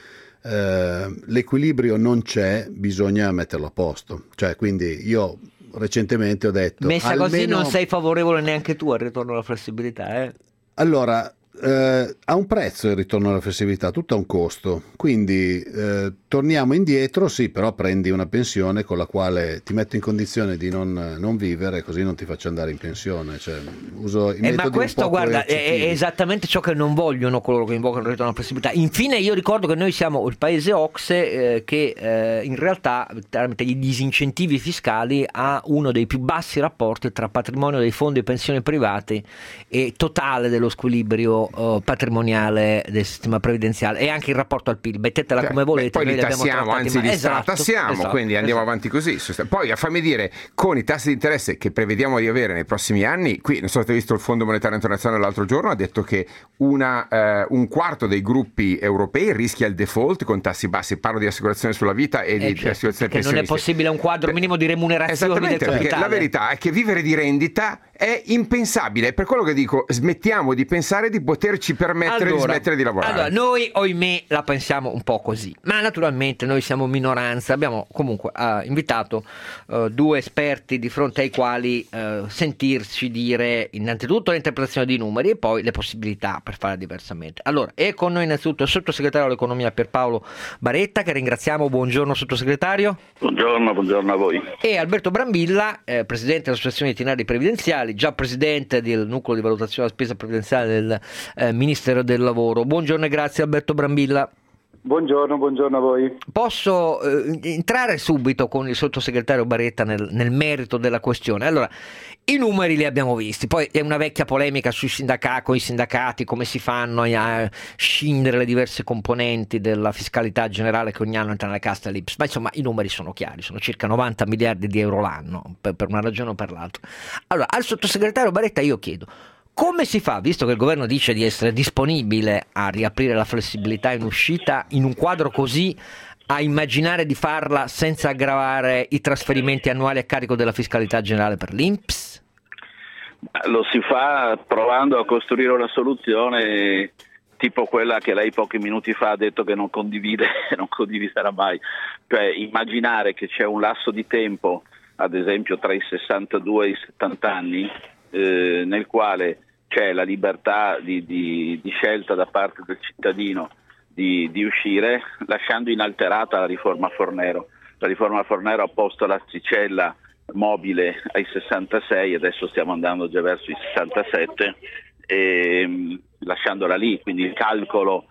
L'equilibrio non c'è, bisogna metterlo a posto. Cioè, quindi io recentemente ho detto... Messa così non sei favorevole neanche tu al ritorno alla flessibilità, Allora, ha un prezzo il ritorno alla flessibilità, tutto ha un costo, quindi torniamo indietro, sì, però prendi una pensione con la quale ti metto in condizione di non vivere, così non ti faccio andare in pensione, cioè, uso i metodi ma questo, guarda, è esattamente ciò che non vogliono coloro che invocano il ritorno alla flessibilità. Infine io ricordo che noi siamo il paese OCSE che in realtà tramite gli disincentivi fiscali ha uno dei più bassi rapporti tra patrimonio dei fondi pensione privati e totale dello squilibrio livello patrimoniale del sistema previdenziale e anche il rapporto al PIL. Mettetela come volete. Poi li tassiamo, anzi li stratassiamo, esatto, quindi andiamo avanti così. Poi fammi dire, con i tassi di interesse che prevediamo di avere nei prossimi anni, qui non so se avete visto il Fondo Monetario Internazionale l'altro giorno, ha detto che un quarto dei gruppi europei rischia il default con tassi bassi. Parlo di assicurazione sulla vita e di assicurazione pensionistiche. Non è possibile un quadro minimo di remunerazione del capitale. Perché la verità è che vivere di rendita è impensabile. Per quello che dico, smettiamo di pensare di poterci permettere di smettere di lavorare. Allora, noi ohimè la pensiamo un po' così, ma naturalmente noi siamo minoranza. Abbiamo comunque invitato due esperti di fronte ai quali sentirci dire innanzitutto l'interpretazione dei numeri e poi le possibilità per fare diversamente. Allora, è con noi innanzitutto il sottosegretario all'economia Pierpaolo Baretta, che ringraziamo. Buongiorno sottosegretario. Buongiorno a voi. E Alberto Brambilla, presidente dell'Associazione Itinerari Previdenziali, già presidente del nucleo di valutazione della spesa previdenziale del Ministero del Lavoro. Buongiorno e grazie Alberto Brambilla. Buongiorno a voi. Posso entrare subito con il sottosegretario Baretta nel merito della questione. Allora, i numeri li abbiamo visti, poi è una vecchia polemica con i sindacati, come si fanno a scindere le diverse componenti della fiscalità generale che ogni anno entra nella cassa dell'INPS, ma insomma i numeri sono chiari, sono circa 90 miliardi di euro l'anno, per una ragione o per l'altra. Allora, al sottosegretario Baretta io chiedo, come si fa, visto che il governo dice di essere disponibile a riaprire la flessibilità in uscita, in un quadro così, a immaginare di farla senza aggravare i trasferimenti annuali a carico della fiscalità generale per l'INPS? Lo si fa provando a costruire una soluzione tipo quella che lei pochi minuti fa ha detto che non condivide e non condividerà mai. Cioè immaginare che c'è un lasso di tempo, ad esempio tra i 62 e i 70 anni, nel quale c'è la libertà di scelta da parte del cittadino di uscire, lasciando inalterata la riforma Fornero. La riforma Fornero ha posto l'asticella mobile ai 66, adesso stiamo andando già verso i 67, e lasciandola lì, quindi il calcolo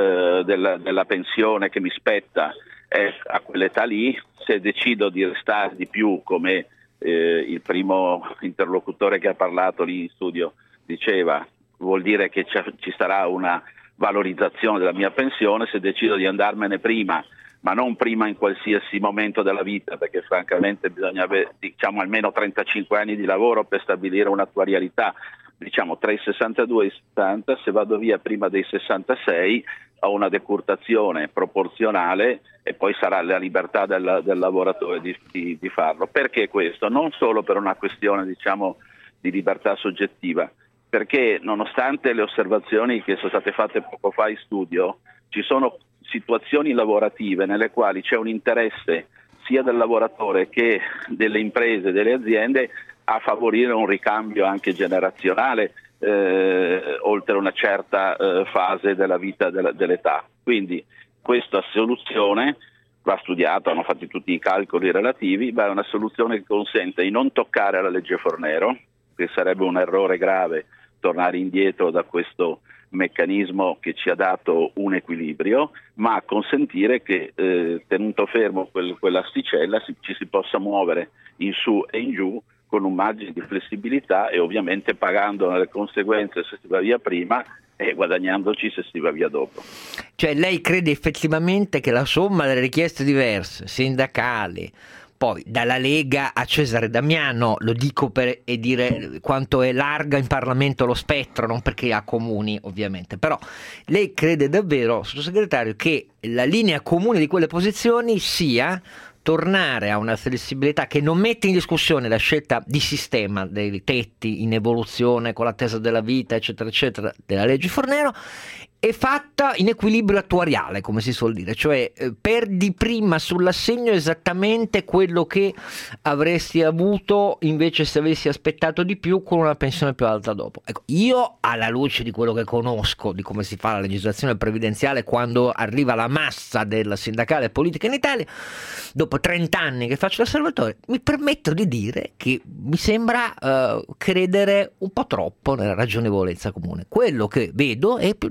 della pensione che mi spetta è a quell'età lì. Se decido di restare di più, come il primo interlocutore che ha parlato lì in studio diceva, vuol dire che ci sarà una valorizzazione della mia pensione. Se decido di andarmene prima, ma non prima in qualsiasi momento della vita, perché francamente bisogna avere almeno 35 anni di lavoro per stabilire un'attuarialità, tra i 62 e i 70, se vado via prima dei 66 ho una decurtazione proporzionale e poi sarà la libertà del lavoratore di farlo. Perché questo? Non solo per una questione di libertà soggettiva, perché nonostante le osservazioni che sono state fatte poco fa in studio, ci sono situazioni lavorative nelle quali c'è un interesse sia del lavoratore che delle imprese, delle aziende, a favorire un ricambio anche generazionale oltre una certa fase della vita dell'età. Quindi questa soluzione va studiata, hanno fatto tutti i calcoli relativi, ma è una soluzione che consente di non toccare la legge Fornero, che sarebbe un errore grave tornare indietro da questo meccanismo che ci ha dato un equilibrio, ma consentire che tenuto fermo quell'asticella ci si possa muovere in su e in giù con un margine di flessibilità e ovviamente pagando le conseguenze se si va via prima e guadagnandoci se si va via dopo. Cioè lei crede effettivamente che la somma delle richieste diverse, sindacali, poi dalla Lega a Cesare Damiano, lo dico per dire quanto è larga in Parlamento lo spettro, non perché ha comuni ovviamente, però lei crede davvero, sottosegretario, che la linea comune di quelle posizioni sia tornare a una flessibilità che non mette in discussione la scelta di sistema dei tetti in evoluzione con l'attesa della vita eccetera eccetera della legge Fornero, è fatta in equilibrio attuariale, come si suol dire, cioè perdi prima sull'assegno esattamente quello che avresti avuto invece se avessi aspettato di più con una pensione più alta dopo. Ecco, io alla luce di quello che conosco di come si fa la legislazione previdenziale quando arriva la massa del sindacale politica in Italia, dopo 30 anni che faccio l'osservatore, mi permetto di dire che mi sembra credere un po' troppo nella ragionevolezza comune. Quello che vedo è più deficit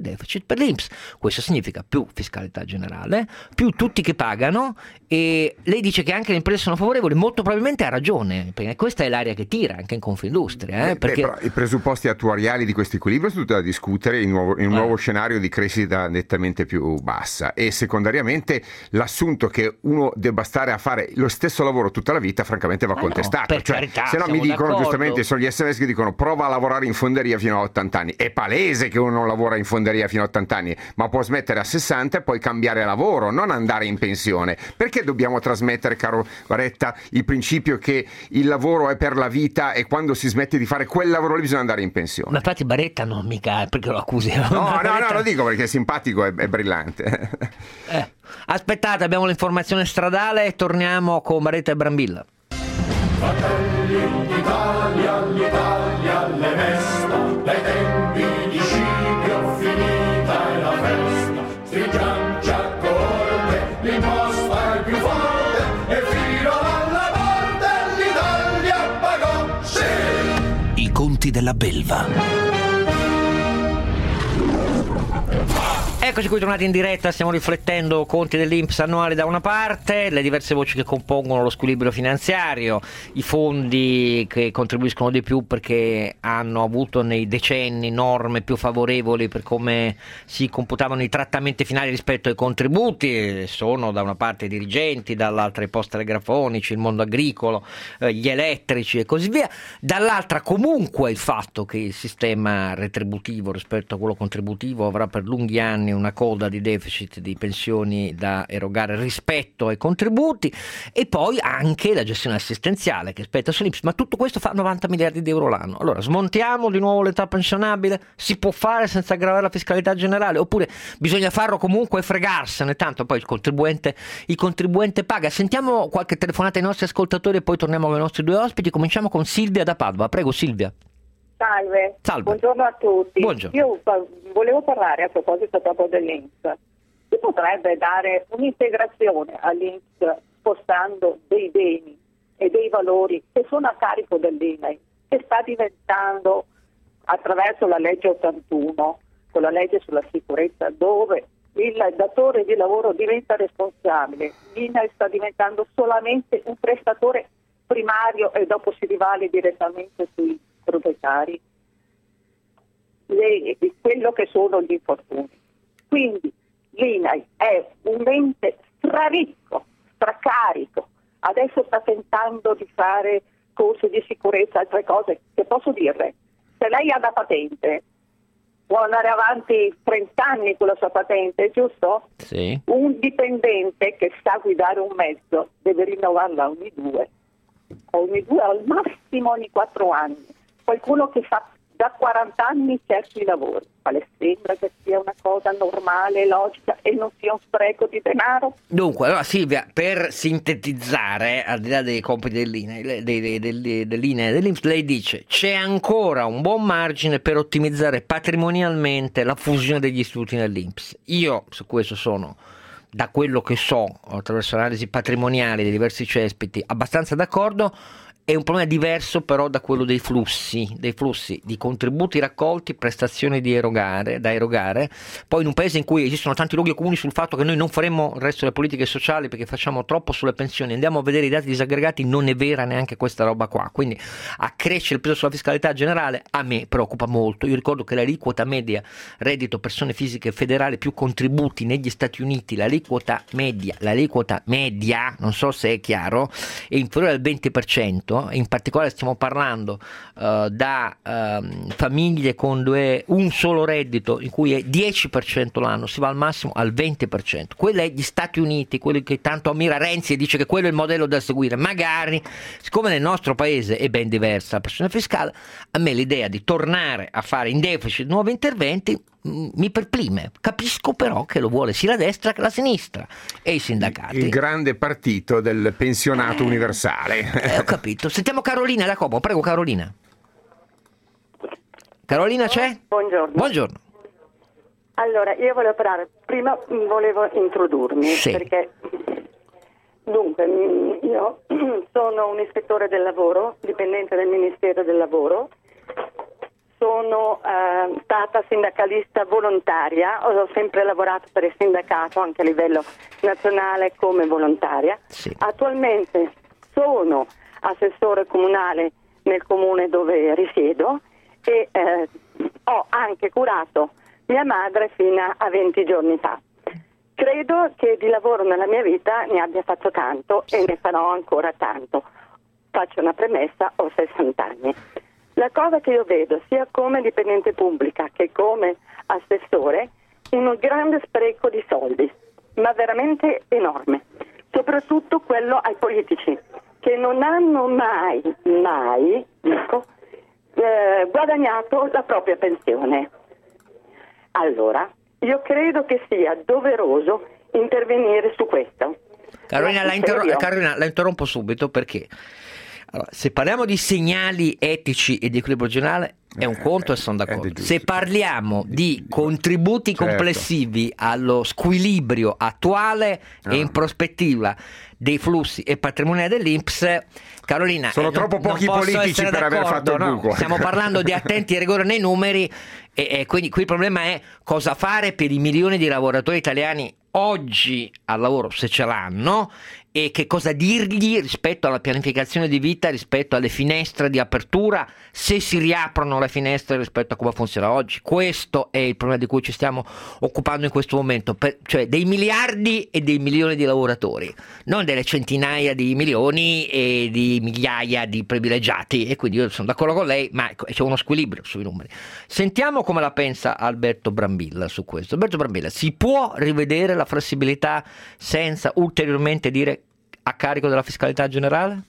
deficit per l'INPS. Questo significa più fiscalità generale, più tutti che pagano, e lei dice che anche le imprese sono favorevoli, molto probabilmente ha ragione, perché questa è l'area che tira anche in Confindustria. Perché... però i presupposti attuariali di questo equilibrio sono tutti da discutere in un nuovo scenario di crescita nettamente più bassa, e secondariamente l'assunto che uno debba stare a fare lo stesso lavoro tutta la vita francamente va contestato. per carità, se no mi dicono d'accordo. giustamente, sono gli SMS che dicono prova a lavorare in fonderia fino a 80 anni. È palese che uno non lavora in fonderia fino a 80 anni, ma può smettere a 60 e poi cambiare lavoro, non andare in pensione. Perché dobbiamo trasmettere, caro Baretta, il principio che il lavoro è per la vita e quando si smette di fare quel lavoro lì bisogna andare in pensione? Ma infatti Baretta non mica, perché lo accusi? No, lo dico perché è simpatico, è brillante. Aspettate, abbiamo l'informazione stradale e torniamo con Baretta e Brambilla. Fratelli d'Italia, l'Italia le mesta, dai tempi di Scipio finita è la festa, stringiamoci a corte, l'imposta è più forte e fino alla morte l'Italia pagò, sì! I conti della belva. Eccoci qui tornati in diretta, stiamo riflettendo conti dell'INPS annuali da una parte, le diverse voci che compongono lo squilibrio finanziario, i fondi che contribuiscono di più perché hanno avuto nei decenni norme più favorevoli per come si computavano i trattamenti finali rispetto ai contributi, sono da una parte i dirigenti, dall'altra i post telegrafonici, il mondo agricolo, gli elettrici e così via, dall'altra comunque il fatto che il sistema retributivo rispetto a quello contributivo avrà per lunghi anni una coda di deficit di pensioni da erogare rispetto ai contributi, e poi anche la gestione assistenziale che spetta sull'INPS, ma tutto questo fa 90 miliardi di euro l'anno. Allora smontiamo di nuovo l'età pensionabile? Si può fare senza aggravare la fiscalità generale, oppure bisogna farlo comunque e fregarsene, tanto poi il contribuente paga? Sentiamo qualche telefonata ai nostri ascoltatori e poi torniamo con i nostri due ospiti. Cominciamo con Silvia da Padova. Prego Silvia. Salve. Salve. Buongiorno a tutti. Buongiorno. Io volevo parlare a proposito proprio dell'INPS. Si potrebbe dare un'integrazione all'INPS spostando dei beni e dei valori che sono a carico dell'INAIL, che sta diventando, attraverso la legge 81, con la legge sulla sicurezza, dove il datore di lavoro diventa responsabile, l'INAIL sta diventando solamente un prestatore primario e dopo si rivale direttamente sui proprietari di quello che sono gli infortuni. Quindi l'INAIL è un ente straricco, stracarico, adesso sta tentando di fare corsi di sicurezza, altre cose che posso dirle. Se lei ha la patente può andare avanti 30 anni con la sua patente, giusto? Sì. Un dipendente che sa guidare un mezzo deve rinnovarla ogni due, al massimo ogni 4 anni. Qualcuno che fa da 40 anni certi lavori, ma le sembra che sia una cosa normale, logica e non sia un spreco di denaro? Dunque, allora Silvia, per sintetizzare, al di là dei compiti dell'INAIL, dell'INAIL e dell'INPS, lei dice c'è ancora un buon margine per ottimizzare patrimonialmente la fusione degli istituti nell'INPS. Io su questo sono, da quello che so attraverso l'analisi patrimoniale dei diversi cespiti, abbastanza d'accordo. È un problema diverso però da quello dei flussi di contributi raccolti, prestazioni da erogare. Poi in un paese in cui esistono tanti luoghi comuni sul fatto che noi non faremo il resto delle politiche sociali perché facciamo troppo sulle pensioni, andiamo a vedere i dati disaggregati, non è vera neanche questa roba qua. Quindi accrescere il peso sulla fiscalità generale a me preoccupa molto. Io ricordo che l'aliquota media reddito persone fisiche federale più contributi negli Stati Uniti, l'aliquota media, non so se è chiaro, è inferiore al 20%. In particolare stiamo parlando da famiglie con un solo reddito in cui è 10% l'anno, si va al massimo al 20%. Quello è gli Stati Uniti, quelli che tanto ammira Renzi e dice che quello è il modello da seguire. Magari, siccome nel nostro paese è ben diversa la pressione fiscale, a me l'idea di tornare a fare in deficit nuovi interventi mi perplime. Capisco però che lo vuole sia la destra che la sinistra e i sindacati. Il grande partito del pensionato universale. Ho capito. Sentiamo Carolina da Como. Prego Carolina. Carolina c'è? Buongiorno. Allora, io volevo parlare, prima volevo introdurmi, sì. Perché dunque io sono un ispettore del lavoro, dipendente del Ministero del Lavoro, sono stata sindacalista volontaria, ho sempre lavorato per il sindacato anche a livello nazionale come volontaria. Sì. Attualmente sono assessore comunale nel comune dove risiedo e ho anche curato mia madre fino a 20 giorni fa. Credo che di lavoro nella mia vita ne abbia fatto tanto e ne farò ancora tanto. Faccio una premessa, ho 60 anni. La cosa che io vedo sia come dipendente pubblica che come assessore, un grande spreco di soldi, ma veramente enorme, soprattutto quello ai politici che non hanno mai guadagnato la propria pensione. Allora, io credo che sia doveroso intervenire su questo. Carolina, la interrompo subito perché allora, se parliamo di segnali etici e di equilibrio regionale è un conto e sono d'accordo. Se parliamo di contributi complessivi allo squilibrio attuale e in prospettiva dei flussi e patrimoniali dell'Inps, Carolina, sono troppo pochi politici per aver fatto il buco. Stiamo parlando di attenti e rigore nei numeri e quindi qui il problema è cosa fare per i milioni di lavoratori italiani oggi al lavoro, se ce l'hanno, e che cosa dirgli rispetto alla pianificazione di vita, rispetto alle finestre di apertura, se si riaprono le finestre rispetto a come funziona oggi. Questo è il problema di cui ci stiamo occupando in questo momento, cioè dei miliardi e dei milioni di lavoratori, non delle centinaia di milioni e di migliaia di privilegiati. E quindi io sono d'accordo con lei, ma c'è uno squilibrio sui numeri. Sentiamo come la pensa Alberto Brambilla su questo. Alberto Brambilla, si può rivedere la flessibilità senza ulteriormente dire a carico della fiscalità generale?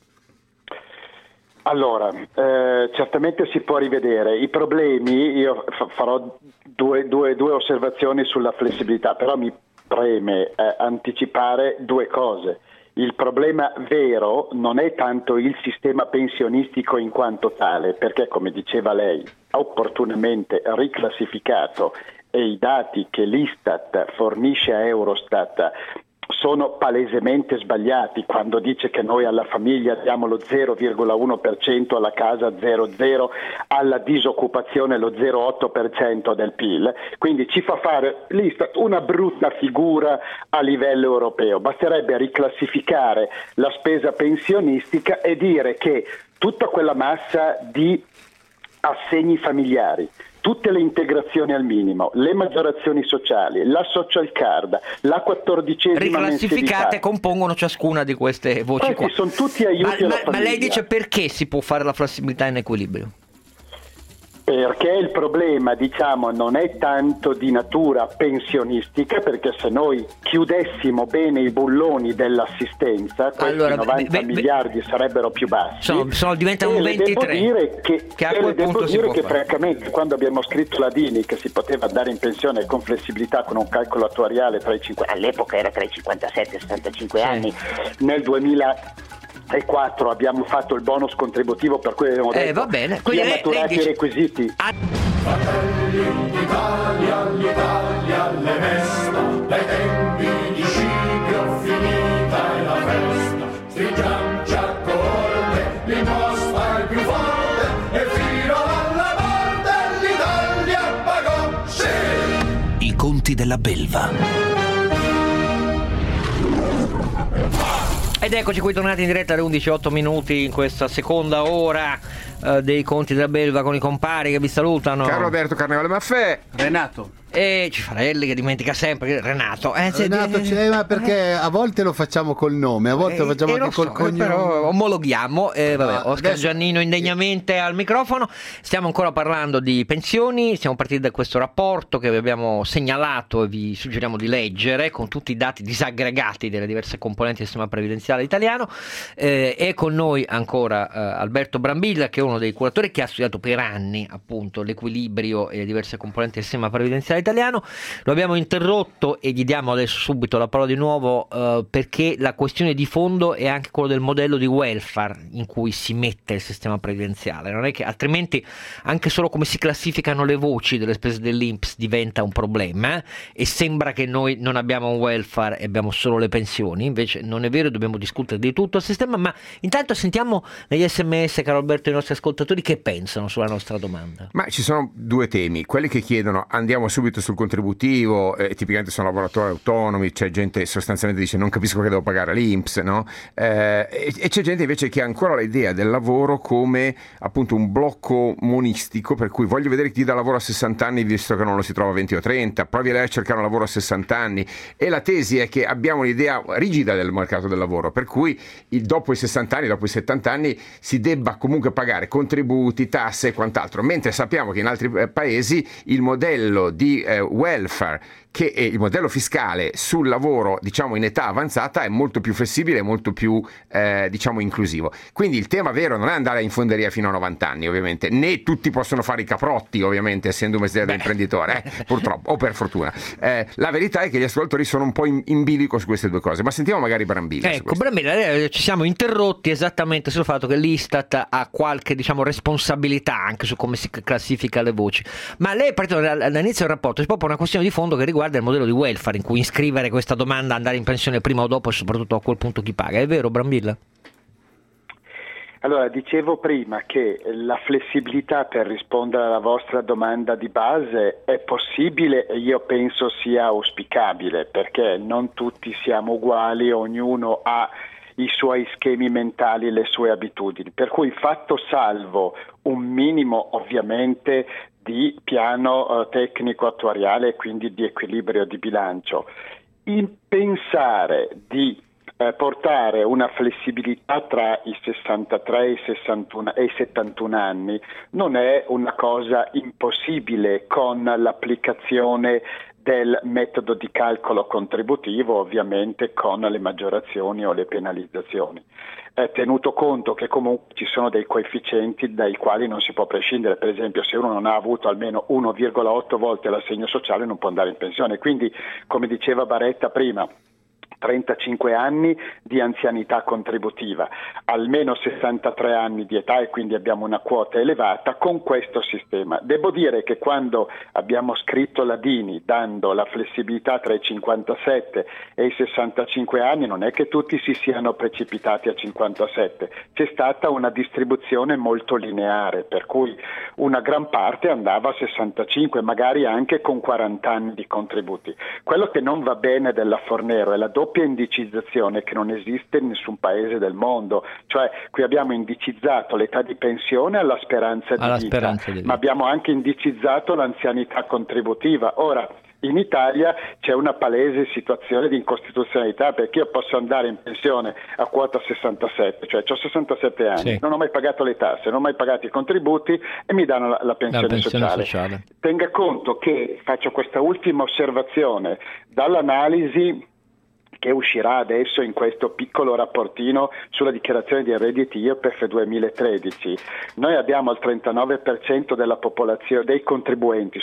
Allora, certamente si può rivedere. I problemi, io farò due osservazioni sulla flessibilità, però mi preme anticipare due cose. Il problema vero non è tanto il sistema pensionistico in quanto tale, perché come diceva lei, ha opportunamente riclassificato e i dati che l'Istat fornisce a Eurostat sono palesemente sbagliati quando dice che noi alla famiglia diamo lo 0,1%, alla casa 0,0%, alla disoccupazione lo 0,8% del PIL, quindi ci fa fare l'Istat una brutta figura a livello europeo. Basterebbe riclassificare la spesa pensionistica e dire che tutta quella massa di assegni familiari, tutte le integrazioni al minimo, le maggiorazioni sociali, la social card, la 14ª riclassificate compongono ciascuna di queste voci qua. Sono tutti aiuti alla famiglia. Ma lei dice perché si può fare la flessibilità in equilibrio? Perché il problema, diciamo, non è tanto di natura pensionistica, perché se noi chiudessimo bene i bulloni dell'assistenza, questi 90 miliardi sarebbero più bassi. Diventano 23. Devo dire che francamente, quando abbiamo scritto la Dini che si poteva andare in pensione con flessibilità con un calcolo attuariale all'epoca era tra i 57 e i 65 anni, nel 2004 abbiamo fatto il bonus contributivo per cui abbiamo detto va bene. chi ha maturato i requisiti. Fratelli d'Italia, l'Italia le mesta, dai tempi di Scipio finita è la festa, stringiamoci a corte, l'imposta è più forte e fino alla morte l'Italia pagò, sì! I conti della belva. Ed eccoci qui tornati in diretta alle 11:08 in questa seconda ora dei conti della belva con i compari che vi salutano. Carlo Alberto Carnevale Maffè, Renato e Cifarelli che dimentica sempre Renato. Renato c'è, ma perché a volte lo facciamo col nome, a volte lo facciamo anche col cognome. Però omologhiamo. Oscar adesso... Giannino indegnamente al microfono. Stiamo ancora parlando di pensioni. Siamo partiti da questo rapporto che vi abbiamo segnalato e vi suggeriamo di leggere con tutti i dati disaggregati delle diverse componenti del sistema previdenziale italiano. È con noi ancora Alberto Brambilla, che è uno dei curatori che ha studiato per anni appunto l'equilibrio e le diverse componenti del sistema previdenziale italiano. Lo abbiamo interrotto e gli diamo adesso subito la parola di nuovo, perché la questione di fondo è anche quello del modello di welfare in cui si mette il sistema previdenziale. Non è che altrimenti anche solo come si classificano le voci delle spese dell'INPS diventa un problema, e sembra che noi non abbiamo un welfare e abbiamo solo le pensioni. Invece non è vero, dobbiamo discutere di tutto il sistema. Ma intanto sentiamo negli SMS, caro Alberto, i nostri ascoltatori che pensano sulla nostra domanda. Ma ci sono due temi: quelli che chiedono andiamo subito sul contributivo, tipicamente sono lavoratori autonomi, c'è gente sostanzialmente dice non capisco che devo pagare l'INPS, no? E c'è gente invece che ha ancora l'idea del lavoro come appunto un blocco monistico, per cui voglio vedere chi dà lavoro a 60 anni visto che non lo si trova a 20 o 30, provi lei a cercare un lavoro a 60 anni. E la tesi è che abbiamo un'idea rigida del mercato del lavoro, per cui dopo i 60 anni, dopo i 70 anni si debba comunque pagare contributi, tasse e quant'altro, mentre sappiamo che in altri paesi il modello di welfare, che è il modello fiscale sul lavoro, diciamo in età avanzata, è molto più flessibile e molto più diciamo inclusivo. Quindi il tema vero non è andare in fonderia fino a 90 anni, ovviamente, né tutti possono fare i caprotti, ovviamente, essendo un mestiere da imprenditore, purtroppo, o per fortuna. La verità è che gli ascoltatori sono un po' in bilico su queste due cose, ma sentiamo magari Brambilla. Ecco, Brambilla, ci siamo interrotti esattamente sul fatto che l'Istat ha qualche, diciamo, responsabilità anche su come si classifica le voci. Ma lei, all'inizio del rapporto, c'è proprio una questione di fondo che riguarda il modello di welfare, in cui iscrivere questa domanda, andare in pensione prima o dopo, e soprattutto a quel punto chi paga. È vero, Brambilla? Allora, dicevo prima che la flessibilità per rispondere alla vostra domanda di base è possibile e io penso sia auspicabile, perché non tutti siamo uguali, ognuno ha i suoi schemi mentali, le sue abitudini, per cui fatto salvo un minimo ovviamente di piano tecnico attuariale e quindi di equilibrio di bilancio, il pensare di portare una flessibilità tra i 63 e i 71 anni non è una cosa impossibile con l'applicazione del metodo di calcolo contributivo, ovviamente con le maggiorazioni o le penalizzazioni. Tenuto conto che comunque ci sono dei coefficienti dai quali non si può prescindere, per esempio se uno non ha avuto almeno 1,8 volte l'assegno sociale non può andare in pensione, quindi come diceva Baretta prima, 35 anni di anzianità contributiva, almeno 63 anni di età, e quindi abbiamo una quota elevata con questo sistema. Devo dire che quando abbiamo scritto la Dini dando la flessibilità tra i 57 e i 65 anni non è che tutti si siano precipitati a 57, c'è stata una distribuzione molto lineare, per cui una gran parte andava a 65, magari anche con 40 anni di contributi. Quello che non va bene della Fornero è la doppia indicizzazione che non esiste in nessun paese del mondo, cioè qui abbiamo indicizzato l'età di pensione alla speranza di vita, ma abbiamo anche indicizzato l'anzianità contributiva. Ora, in Italia c'è una palese situazione di incostituzionalità, perché io posso andare in pensione a quota 67, cioè ho 67 anni, sì, non ho mai pagato le tasse, non ho mai pagato i contributi e mi danno la pensione sociale. Tenga conto che, faccio questa ultima osservazione, dall'analisi che uscirà adesso in questo piccolo rapportino sulla dichiarazione di redditi IRPEF 2013, noi abbiamo il 39% della popolazione, dei contribuenti,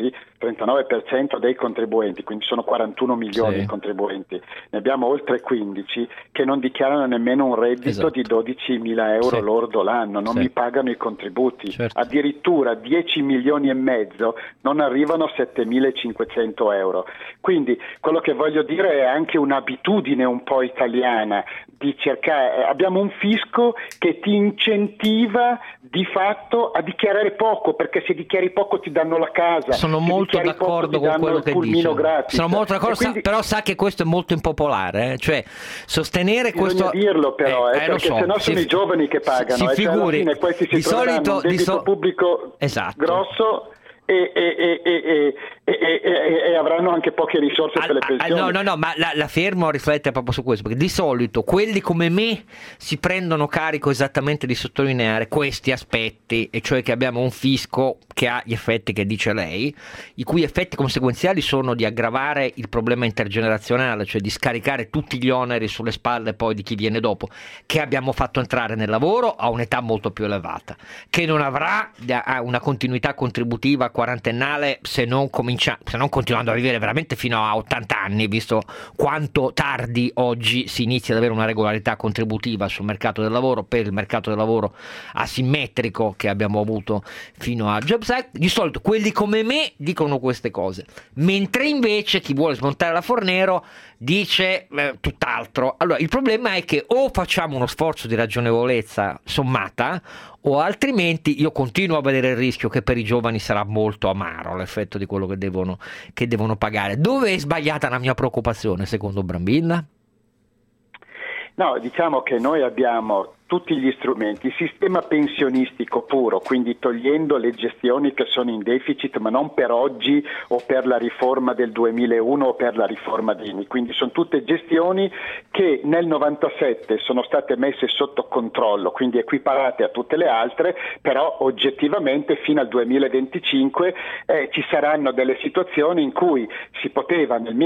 39% dei contribuenti, quindi sono 41 milioni di contribuenti, ne abbiamo oltre 15 che non dichiarano nemmeno un reddito di 12.000 euro lordo l'anno, non mi pagano i contributi, addirittura 10 milioni e mezzo non arrivano a 7.500 euro. Quindi quello che voglio dire è anche un'abitudine un po' italiana di cercare, abbiamo un fisco che ti incentiva di fatto a dichiarare poco, perché se dichiari poco ti danno la casa. Sono molto d'accordo con quello che dice. Sono molto d'accordo, quindi, però sa che questo è molto impopolare, cioè sostenere questo. Bisogna dirlo però, perché sennò sono i giovani che pagano. Si figuri, cioè, questi si di solito un debito pubblico grosso. E avranno anche poche risorse per le pensioni. No, ma la fermo a riflettere proprio su questo, perché di solito quelli come me si prendono carico esattamente di sottolineare questi aspetti, e cioè che abbiamo un fisco che ha gli effetti che dice lei, i cui effetti conseguenziali sono di aggravare il problema intergenerazionale, cioè di scaricare tutti gli oneri sulle spalle poi di chi viene dopo, che abbiamo fatto entrare nel lavoro a un'età molto più elevata, che non avrà una continuità contributiva quarantennale, se non continuando a vivere veramente fino a 80 anni, visto quanto tardi oggi si inizia ad avere una regolarità contributiva sul mercato del lavoro, per il mercato del lavoro asimmetrico che abbiamo avuto fino a Jobs Act. Di solito quelli come me dicono queste cose, mentre invece chi vuole smontare la Fornero dice tutt'altro. Allora il problema è che o facciamo uno sforzo di ragionevolezza sommata, o altrimenti io continuo a vedere il rischio che per i giovani sarà molto amaro l'effetto di quello che devono pagare. Dove è sbagliata la mia preoccupazione secondo Brambilla? No, diciamo che noi abbiamo tutti gli strumenti, il sistema pensionistico puro, quindi togliendo le gestioni che sono in deficit, ma non per oggi o per la riforma del 2001 o per la riforma Dini, quindi sono tutte gestioni che nel 97 sono state messe sotto controllo, quindi equiparate a tutte le altre, però oggettivamente fino al 2025 ci saranno delle situazioni in cui si poteva nel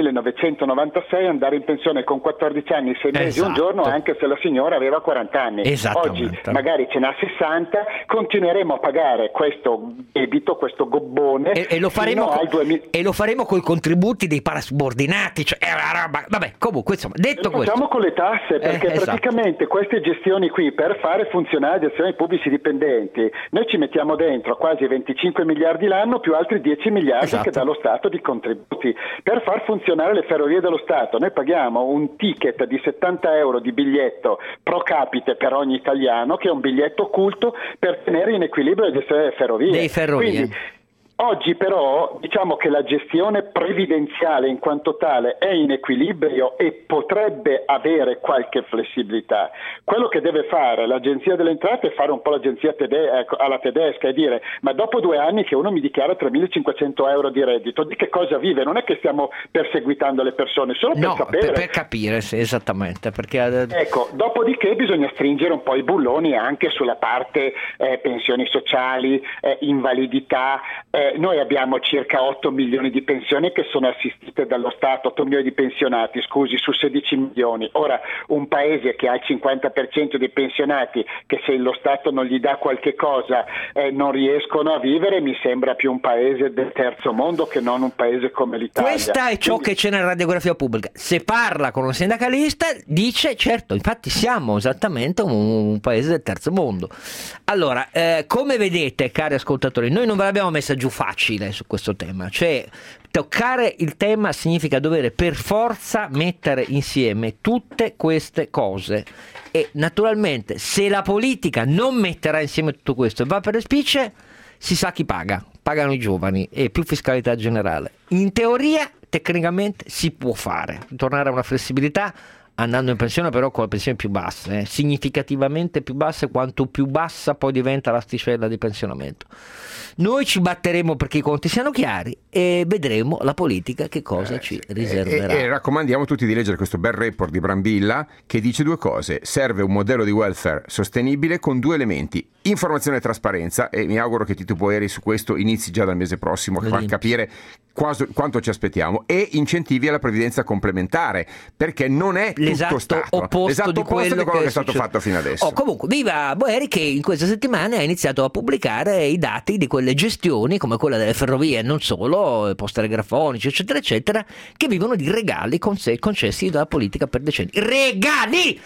1996 andare in pensione con 14 anni, 6 mesi, un giorno, anche se la signora aveva 40 anni. Oggi magari ce n'ha 60, continueremo a pagare questo debito, questo gobbone e lo faremo e lo faremo con i contributi dei parasubordinati, cioè è una roba. Vabbè, comunque insomma, detto questo, facciamo con le tasse, perché praticamente queste gestioni qui, per fare funzionare gestioni pubblici dipendenti, noi ci mettiamo dentro quasi 25 miliardi l'anno più altri 10 miliardi che dà lo Stato di contributi. Per far funzionare le ferrovie dello Stato noi paghiamo un ticket di 70 euro di biglietto pro capite per ogni italiano, che è un biglietto occulto per tenere in equilibrio la gestione delle ferrovie. Quindi, oggi però diciamo che la gestione previdenziale in quanto tale è in equilibrio e potrebbe avere qualche flessibilità. Quello che deve fare l'Agenzia delle Entrate è fare un po' l'agenzia alla tedesca e dire: ma dopo 2 anni che uno mi dichiara 3.500 euro di reddito, di che cosa vive? Non è che stiamo perseguitando le persone, solo per sapere. Per capire, sì, esattamente. Perché... Ecco, dopodiché bisogna stringere un po' i bulloni anche sulla parte pensioni sociali, invalidità. Noi abbiamo circa 8 milioni di pensioni che sono assistite dallo Stato, 8 milioni di pensionati, scusi, su 16 milioni. Ora, un paese che ha il 50% dei pensionati, che se lo Stato non gli dà qualche cosa non riescono a vivere, mi sembra più un paese del terzo mondo che non un paese come l'Italia. Questa è ciò che c'è nella radiografia pubblica. Se parla con un sindacalista dice: certo, infatti siamo esattamente un paese del terzo mondo. Allora, come vedete, cari ascoltatori, noi non ve l'abbiamo messa giù facile su questo tema, cioè toccare il tema significa dover per forza mettere insieme tutte queste cose, e naturalmente se la politica non metterà insieme tutto questo e va per le spicce, si sa chi pagano i giovani e più fiscalità generale. In teoria, tecnicamente si può fare, tornare a una flessibilità andando in pensione, però con le pensioni più basse, significativamente più basse, quanto più bassa poi diventa l'asticella di pensionamento. Noi ci batteremo perché i conti siano chiari e vedremo la politica che cosa ci riserverà. E raccomandiamo a tutti di leggere questo bel report di Brambilla che dice 2 cose: serve un modello di welfare sostenibile con 2 elementi: informazione e trasparenza, e mi auguro che Tito Boeri su questo inizi già dal mese prossimo a far capire quanto ci aspettiamo, e incentivi alla previdenza complementare, perché non è tutto Stato, l'esatto opposto di quello che è stato fatto fino adesso. Comunque, viva Boeri che in queste settimane ha iniziato a pubblicare i dati di quelle gestioni come quella delle ferrovie, non solo, posti telegrafonici eccetera eccetera, che vivono di regali concessi dalla politica per decenni. Regali!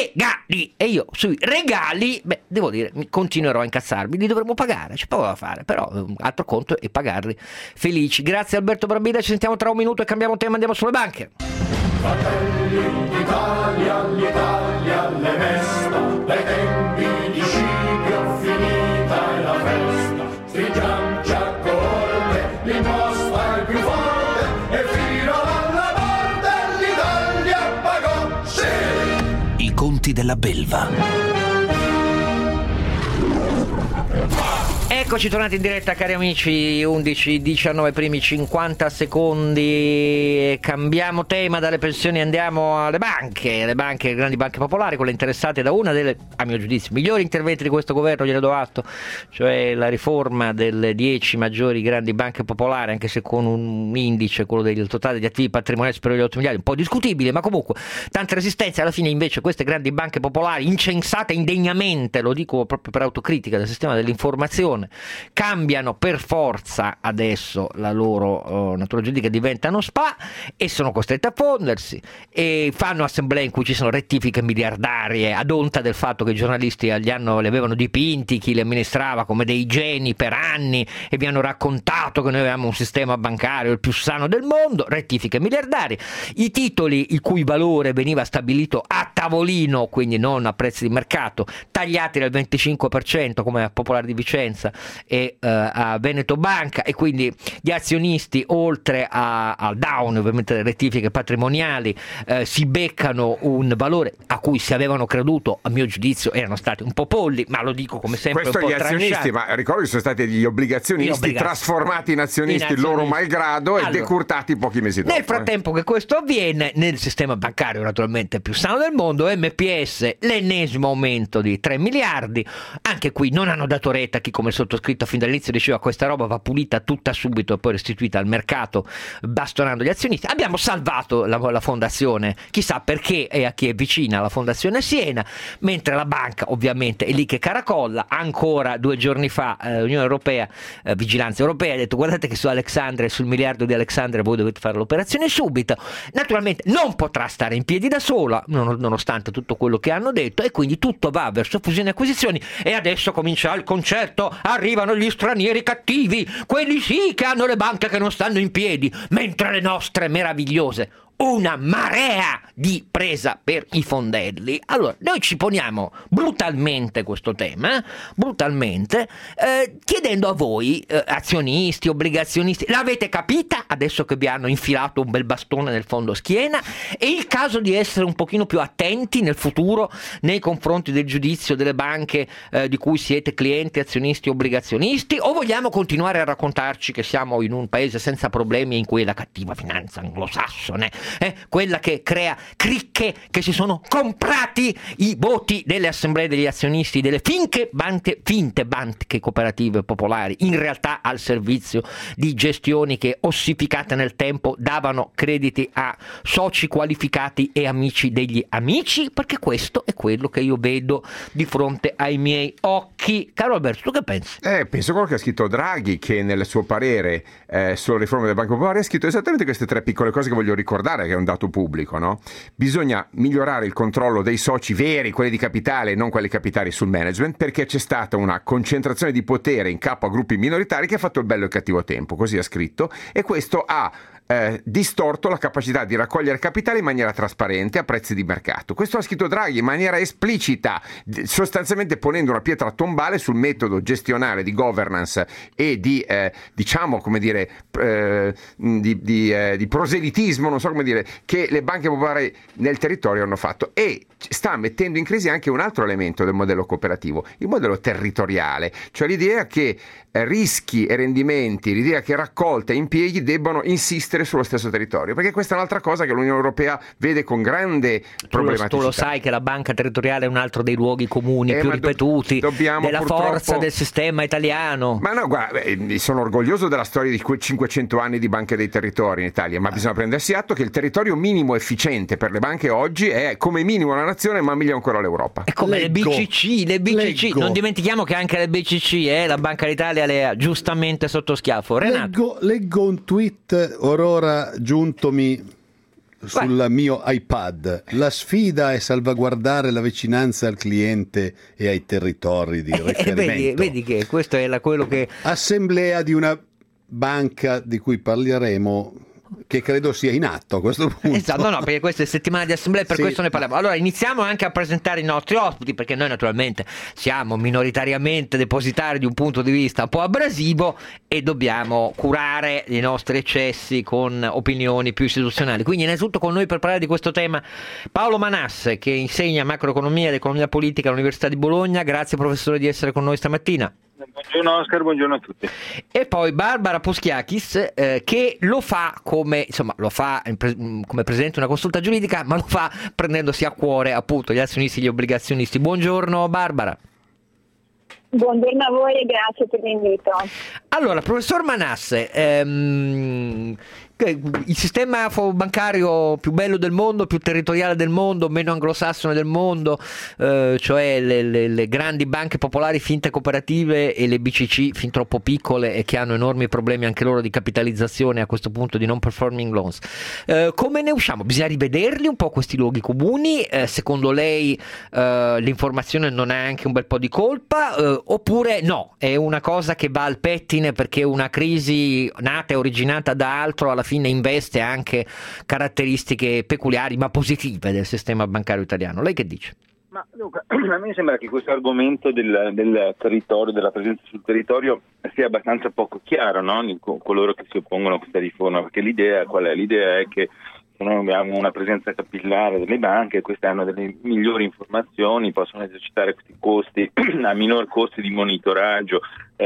E io sui regali, devo dire, continuerò a incazzarmi, li dovremmo pagare, c'è poco da fare, però altro conto è pagarli felici. Grazie Alberto Brambilla, ci sentiamo tra un minuto e cambiamo tema, andiamo sulle banche. Fratelli d'Italia, l'Italia le mesta, dai tempi di Scipio finita è la festa, stringiamoci a corte, l'imposta è più forte e fino alla morte l'Italia pagò, sì! I conti della belva. Eccoci tornati in diretta, cari amici, 11:19 primi 50 secondi. Cambiamo tema, dalle pensioni andiamo alle banche, le grandi banche popolari, quelle interessate da una delle, a mio giudizio, migliori interventi di questo governo, gliene do atto, cioè la riforma delle 10 maggiori grandi banche popolari, anche se con un indice, quello del totale di attivi patrimoniali superiore agli 8 miliardi, un po' discutibile, ma comunque tante resistenze. Alla fine invece queste grandi banche popolari, incensate indegnamente, lo dico proprio per autocritica, del sistema dell'informazione, situazione, cambiano per forza adesso la loro natura giuridica, diventano SpA e sono costretti a fondersi e fanno assemblee in cui ci sono rettifiche miliardarie ad onta del fatto che i giornalisti li avevano dipinti, chi li amministrava come dei geni per anni e vi hanno raccontato che noi avevamo un sistema bancario il più sano del mondo, rettifiche miliardarie, i titoli il cui valore veniva stabilito a tavolino, quindi non a prezzi di mercato, tagliati del 25% come a Popolare di Vicenza e a Veneto Banca, e quindi gli azionisti oltre al down, ovviamente le rettifiche patrimoniali, si beccano un valore a cui si avevano creduto, a mio giudizio erano stati un po' polli, ma lo dico come sempre questo un po' gli azionisti, tranciati. ma ricordo che sono stati gli obbligazionisti trasformati in azionisti loro malgrado e decurtati pochi mesi dopo. Nel frattempo che questo avviene, nel sistema bancario naturalmente più sano del mondo, MPS l'ennesimo aumento di 3 miliardi, anche qui non hanno dato retta, chi come il sottoscritto fin dall'inizio diceva questa roba va pulita tutta subito e poi restituita al mercato bastonando gli azionisti. Abbiamo salvato la fondazione, chissà perché e a chi è vicina, la fondazione Siena, mentre la banca ovviamente è lì che caracolla. Ancora 2 giorni fa l'Unione Europea, Vigilanza Europea, ha detto guardate che su Alexandria, sul miliardo di Alexandria voi dovete fare l'operazione subito. Naturalmente non potrà stare in piedi da sola nonostante tutto quello che hanno detto, e quindi tutto va verso fusioni e acquisizioni, e adesso comincia il concerto, arrivano gli stranieri cattivi, quelli sì che hanno le banche che non stanno in piedi, mentre le nostre meravigliose, una marea di presa per i fondelli. Allora noi ci poniamo brutalmente questo tema, chiedendo a voi azionisti, obbligazionisti, l'avete capita adesso che vi hanno infilato un bel bastone nel fondo schiena? È il caso di essere un pochino più attenti nel futuro nei confronti del giudizio delle banche di cui siete clienti, azionisti, obbligazionisti, o vogliamo continuare a raccontarci che siamo in un paese senza problemi in cui è la cattiva finanza anglosassone, quella che crea cricche che si sono comprati i voti delle assemblee degli azionisti delle finte banche cooperative popolari, in realtà al servizio di gestioni che ossificate nel tempo davano crediti a soci qualificati e amici degli amici, perché questo è quello che io vedo di fronte ai miei occhi. Caro Alberto, tu che pensi? Penso quello che ha scritto Draghi, che nel suo parere sulla riforma delle banche popolari ha scritto esattamente queste 3 piccole cose che voglio ricordare, che è un dato pubblico, no? Bisogna migliorare il controllo dei soci veri, quelli di capitale, non quelli capitali sul management, perché c'è stata una concentrazione di potere in capo a gruppi minoritari che ha fatto il bello e il cattivo tempo, così ha scritto, e questo ha distorto la capacità di raccogliere capitale in maniera trasparente a prezzi di mercato. Questo ha scritto Draghi in maniera esplicita, sostanzialmente ponendo una pietra tombale sul metodo gestionale di governance e di di proselitismo, non so come dire, che le banche popolari nel territorio hanno fatto, e sta mettendo in crisi anche un altro elemento del modello cooperativo, il modello territoriale, cioè l'idea che rischi e rendimenti, l'idea che raccolta e impieghi debbano insistere sullo stesso territorio, perché questa è un'altra cosa che l'Unione Europea vede con grande problematicità. Tu lo sai che la banca territoriale è un altro dei luoghi comuni più ripetuti della forza del sistema italiano. Ma no, guarda, sono orgoglioso della storia di 500 anni di banche dei territori in Italia, ma bisogna prendersi atto che il territorio minimo efficiente per le banche oggi è come minimo la nazione, ma meglio ancora l'Europa. È come le BCC. Non dimentichiamo che anche le BCC, la Banca d'Italia, le ha giustamente sotto schiaffo. Renato. Leggo un tweet orora giuntomi sul mio iPad. La sfida è salvaguardare la vicinanza al cliente e ai territori di riferimento. Vedi che questo è quello che... Assemblea di una banca di cui parleremo, che credo sia in atto a questo punto. Esatto, no, perché questa è settimana di assemblee, per questo ne parliamo. Allora iniziamo anche a presentare i nostri ospiti, perché noi naturalmente siamo minoritariamente depositari di un punto di vista un po' abrasivo e dobbiamo curare i nostri eccessi con opinioni più istituzionali. Quindi innanzitutto con noi per parlare di questo tema Paolo Manasse, che insegna macroeconomia ed economia politica all'Università di Bologna. Grazie professore di essere con noi stamattina. Buongiorno Oscar, buongiorno a tutti. E poi Barbara Poschiakis, che lo fa come presidente di una consulta giuridica, ma lo fa prendendosi a cuore appunto gli azionisti e gli obbligazionisti. Buongiorno Barbara. Buongiorno a voi e grazie per l'invito. Allora, professor Manasse, il sistema bancario più bello del mondo, più territoriale del mondo, meno anglosassone del mondo, cioè le grandi banche popolari finte cooperative e le BCC fin troppo piccole e che hanno enormi problemi anche loro di capitalizzazione, a questo punto di non performing loans. Come ne usciamo? Bisogna rivederli un po' questi luoghi comuni? Secondo lei l'informazione non ha anche un bel po' di colpa, oppure no, è una cosa che va al pettine perché una crisi nata e originata da altro alla fine investe anche caratteristiche peculiari ma positive del sistema bancario italiano? Lei che dice? Ma Luca, a me sembra che questo argomento del territorio, della presenza sul territorio sia abbastanza poco chiaro, no? Coloro che si oppongono a questa riforma, perché l'idea qual è? L'idea è che noi abbiamo una presenza capillare delle banche, queste hanno delle migliori informazioni, possono esercitare questi costi a minor costi di monitoraggio,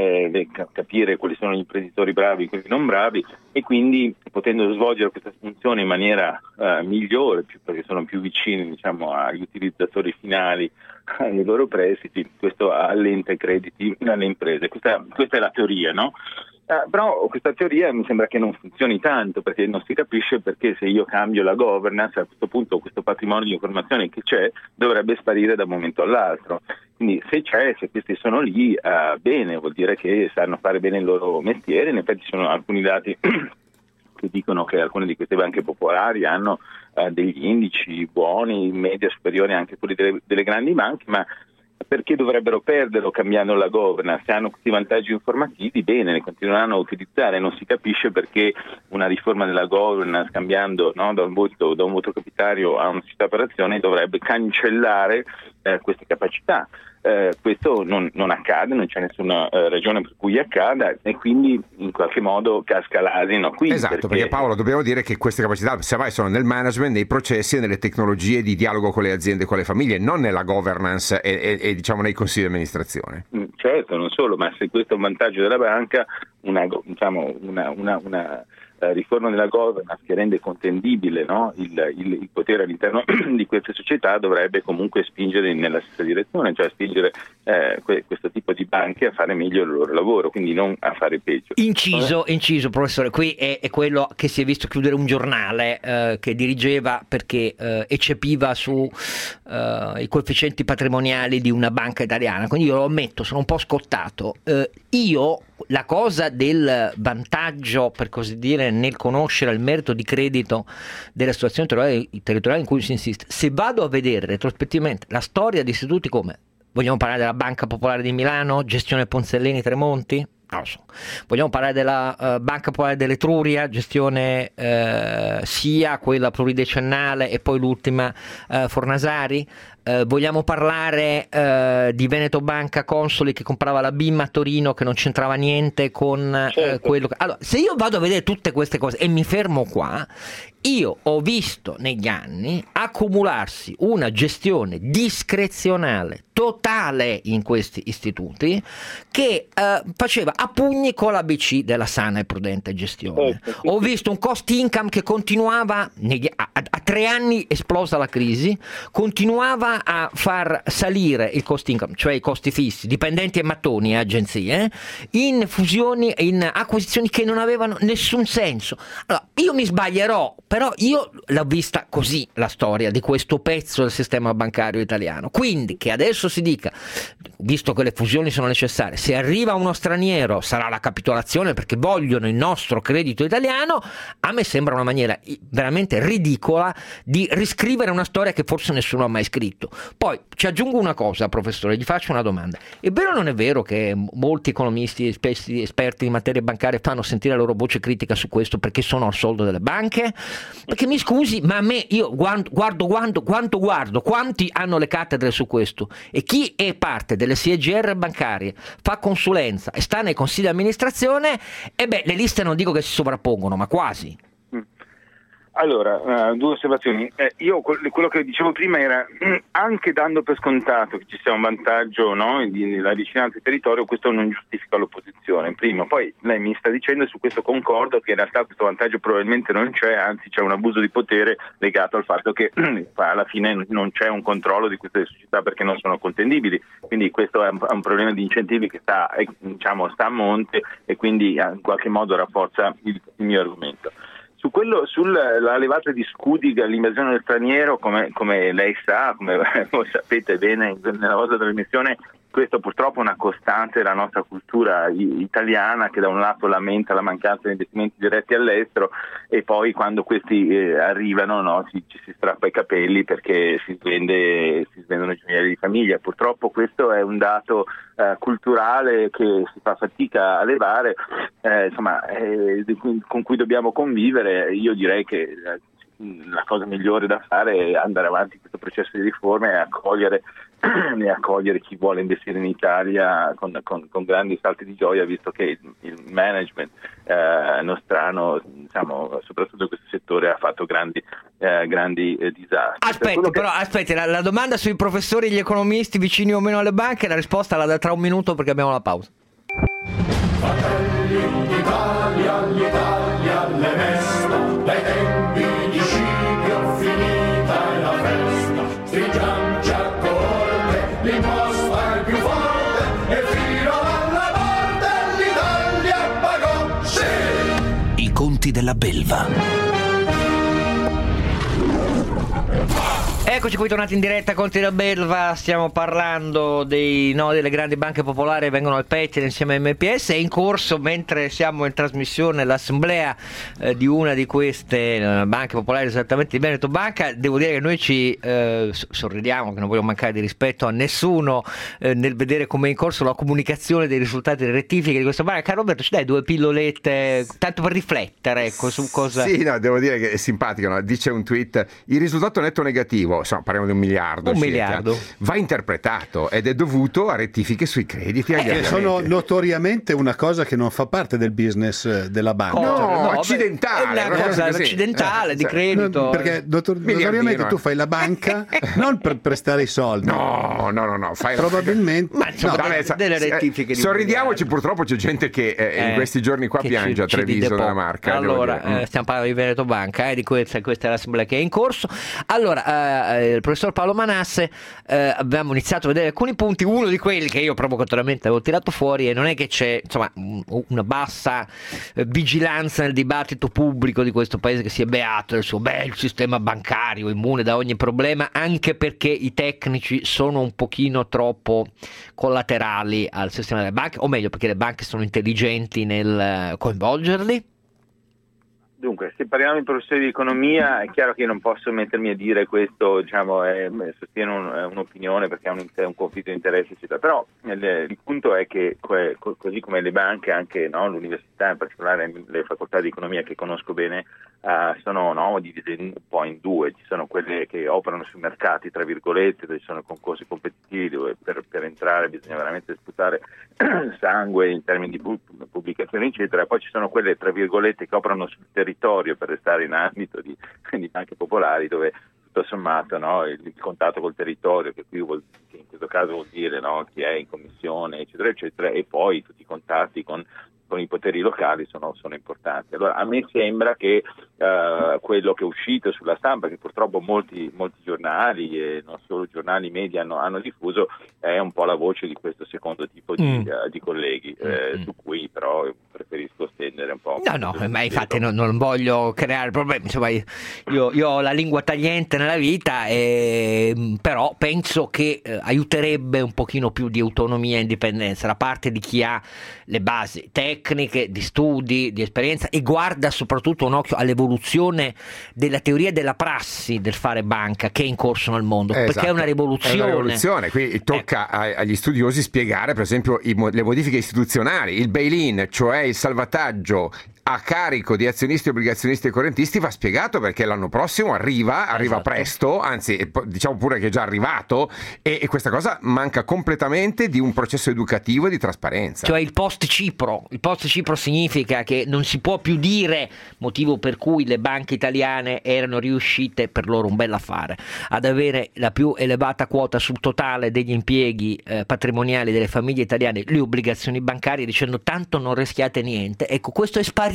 capire quali sono gli imprenditori bravi e quelli non bravi, e quindi potendo svolgere questa funzione in maniera migliore, perché sono più vicini, diciamo, agli utilizzatori finali dei loro prestiti, questo allenta i crediti alle imprese. Questa è la teoria, no? Però questa teoria mi sembra che non funzioni tanto, perché non si capisce perché se io cambio la governance, a questo punto questo patrimonio di informazioni che c'è dovrebbe sparire da un momento all'altro. Quindi se questi sono lì, bene, vuol dire che sanno fare bene il loro mestiere. In effetti ci sono alcuni dati che dicono che alcune di queste banche popolari hanno degli indici buoni, in media superiori anche a quelli delle grandi banche, ma perché dovrebbero perderlo cambiando la governance? Se hanno questi vantaggi informativi, bene, ne continueranno a utilizzare. Non si capisce perché una riforma della governance, cambiando, no, da un voto capitario a una società per azioni, dovrebbe cancellare queste capacità. Questo non accade, non c'è nessuna ragione per cui accada, e quindi in qualche modo casca l'asino. Esatto, perché Paolo, dobbiamo dire che queste capacità semmai sono nel management, nei processi e nelle tecnologie di dialogo con le aziende e con le famiglie, non nella governance e diciamo nei consigli di amministrazione. Certo, non solo, ma se questo è un vantaggio della banca, una riforma della governance che rende contendibile, no, il potere all'interno di queste società dovrebbe comunque spingere nella stessa direzione, cioè spingere questo tipo di banche a fare meglio il loro lavoro, quindi non a fare peggio. Inciso, professore, qui è quello che si è visto chiudere un giornale che dirigeva perché eccepiva su i coefficienti patrimoniali di una banca italiana, quindi io lo ammetto, sono un po' scottato. Io la cosa del vantaggio, per così dire, nel conoscere il merito di credito della situazione territoriale in cui si insiste, se vado a vedere retrospettivamente la storia di istituti come, vogliamo parlare della Banca Popolare di Milano, gestione Ponzellini Tremonti? Non lo so. Vogliamo parlare della Banca Popolare dell'Etruria, gestione sia quella pluridecennale e poi l'ultima Fornasari? Vogliamo parlare di Veneto Banca Consoli che comprava la BIM a Torino, che non c'entrava niente con quello che... Allora, se io vado a vedere tutte queste cose e mi fermo qua, io ho visto negli anni accumularsi una gestione discrezionale totale in questi istituti che faceva a pugni con l'ABC della sana e prudente gestione. Ho visto un cost income che continuava a 3 anni esplosa la crisi, continuava a far salire il cost income, cioè i costi fissi, dipendenti e mattoni e agenzie, in fusioni e in acquisizioni che non avevano nessun senso. Allora, io mi sbaglierò, però io l'ho vista così la storia di questo pezzo del sistema bancario italiano. Quindi che adesso si dica, visto che le fusioni sono necessarie, se arriva uno straniero sarà la capitolazione perché vogliono il nostro credito italiano, a me sembra una maniera veramente ridicola di riscrivere una storia che forse nessuno ha mai scritto. Poi ci aggiungo una cosa, professore, gli faccio una domanda: è vero o non è vero che molti economisti, esperti in materia bancaria fanno sentire la loro voce critica su questo perché sono al soldo delle banche? Perché mi scusi, ma a me, io guardo quanti hanno le cattedre su questo, e chi è parte delle CGR bancarie, fa consulenza e sta nei consigli di amministrazione, le liste non dico che si sovrappongono, ma quasi. Allora, 2 osservazioni. Io quello che dicevo prima era, anche dando per scontato che ci sia un vantaggio, no, nella vicinanza al territorio, questo non giustifica l'opposizione. Prima, poi lei mi sta dicendo, e su questo concordo, che in realtà questo vantaggio probabilmente non c'è, anzi c'è un abuso di potere legato al fatto che alla fine non c'è un controllo di queste società perché non sono contendibili. Quindi questo è un problema di incentivi che sta a monte, e quindi in qualche modo rafforza il mio argomento. sulla levata di scudi all'invasione del straniero, come lei sa, come voi sapete bene nella vostra trasmissione, questo purtroppo è una costante della nostra cultura italiana, che da un lato lamenta la mancanza di investimenti diretti all'estero e poi quando questi arrivano, no, ci si strappa i capelli perché si svendono gioielli di famiglia. Purtroppo questo è un dato culturale che si fa fatica a levare, con cui dobbiamo convivere. Io direi che la cosa migliore da fare è andare avanti in questo processo di riforme e accogliere chi vuole investire in Italia con grandi salti di gioia, visto che il management nostrano, diciamo, soprattutto in questo settore, ha fatto grandi disastri. Aspetti, la domanda sui professori e gli economisti vicini o meno alle banche, la risposta la dà tra un minuto perché abbiamo la pausa. Fratelli d'Italia, l'Italia le mesta, dai tempi di Scipio finita è la festa, stringiamoci a corte, l'imposta è più forte e fino alla morte l'Italia pagò, sì! I conti della belva. Eccoci qui tornati in diretta, Conti della Belva, stiamo parlando dei nodi delle grandi banche popolari, vengono al pettine insieme a MPS. È in corso, mentre siamo in trasmissione, l'assemblea di una di queste banche popolari, esattamente di Veneto Banca. Devo dire che noi ci sorridiamo, che non voglio mancare di rispetto a nessuno nel vedere come è in corso la comunicazione dei risultati delle rettifiche di questa banca. Caro Roberto, ci dai due pillolette tanto per riflettere, ecco, su cosa... Sì, no, devo dire che è simpatico, no? Dice un tweet: il risultato netto negativo, insomma, parliamo di 1 miliardo. Va interpretato ed è dovuto a rettifiche sui crediti agli che sono notoriamente una cosa che non fa parte del business della banca. No, accidentale. È una cosa accidentale di credito. Perché notoriamente tu fai la banca non per prestare i soldi. No, fai probabilmente. Ma delle rettifiche. Sorridiamoci, purtroppo c'è gente che in questi giorni qua piange a Treviso della Marca. Allora, stiamo parlando di Veneto Banca, di questa è l'assemblea che è in corso. Allora, il professor Paolo Manasse, abbiamo iniziato a vedere alcuni punti. Uno di quelli che io provocatoriamente avevo tirato fuori, e non è che c'è, insomma, una bassa vigilanza nel dibattito pubblico di questo paese che si è beato del suo bel sistema bancario immune da ogni problema, anche perché i tecnici sono un pochino troppo collaterali al sistema delle banche, o meglio perché le banche sono intelligenti nel coinvolgerli. Dunque, se parliamo di professori di economia, è chiaro che io non posso mettermi a dire questo, diciamo, sostiene un'opinione perché è un conflitto di interessi, eccetera. Però il punto è che così come le banche, anche l'università, in particolare le facoltà di economia che conosco bene, sono divise un po' in due. Ci sono quelle che operano sui mercati, tra virgolette, dove ci sono concorsi competitivi, dove per entrare bisogna veramente sputare sangue in termini di pubblicazioni, eccetera. Poi ci sono quelle, tra virgolette, che operano sul territorio, per restare in ambito di banche popolari, dove tutto sommato il contatto col territorio, che in questo caso vuol dire chi è in commissione, eccetera, eccetera, e poi tutti i contatti con i poteri locali sono importanti. Allora, a me sembra che quello che è uscito sulla stampa, che purtroppo molti giornali e non solo giornali media hanno diffuso, è un po' la voce di questo secondo tipo di colleghi, su cui però preferisco stendere un po'. No, ma infatti non voglio creare problemi. Insomma, io ho la lingua tagliente nella vita, però penso che aiuterebbe un pochino più di autonomia e indipendenza da parte di chi ha le basi tecniche, di studi, di esperienza, e guarda soprattutto un occhio all'evoluzione della teoria e della prassi del fare banca che è in corso nel mondo, perché è una rivoluzione. Qui tocca agli studiosi spiegare, per esempio, le modifiche istituzionali, il bail-in, cioè il salvataggio a carico di azionisti, obbligazionisti e correntisti, va spiegato, perché l'anno prossimo arriva presto, anzi diciamo pure che è già arrivato, e questa cosa manca completamente di un processo educativo e di trasparenza. Cioè il post Cipro significa che non si può più dire, motivo per cui le banche italiane erano riuscite, per loro un bel affare, ad avere la più elevata quota sul totale degli impieghi patrimoniali delle famiglie italiane, le obbligazioni bancarie, dicendo tanto non rischiate niente. Ecco, questo è sparito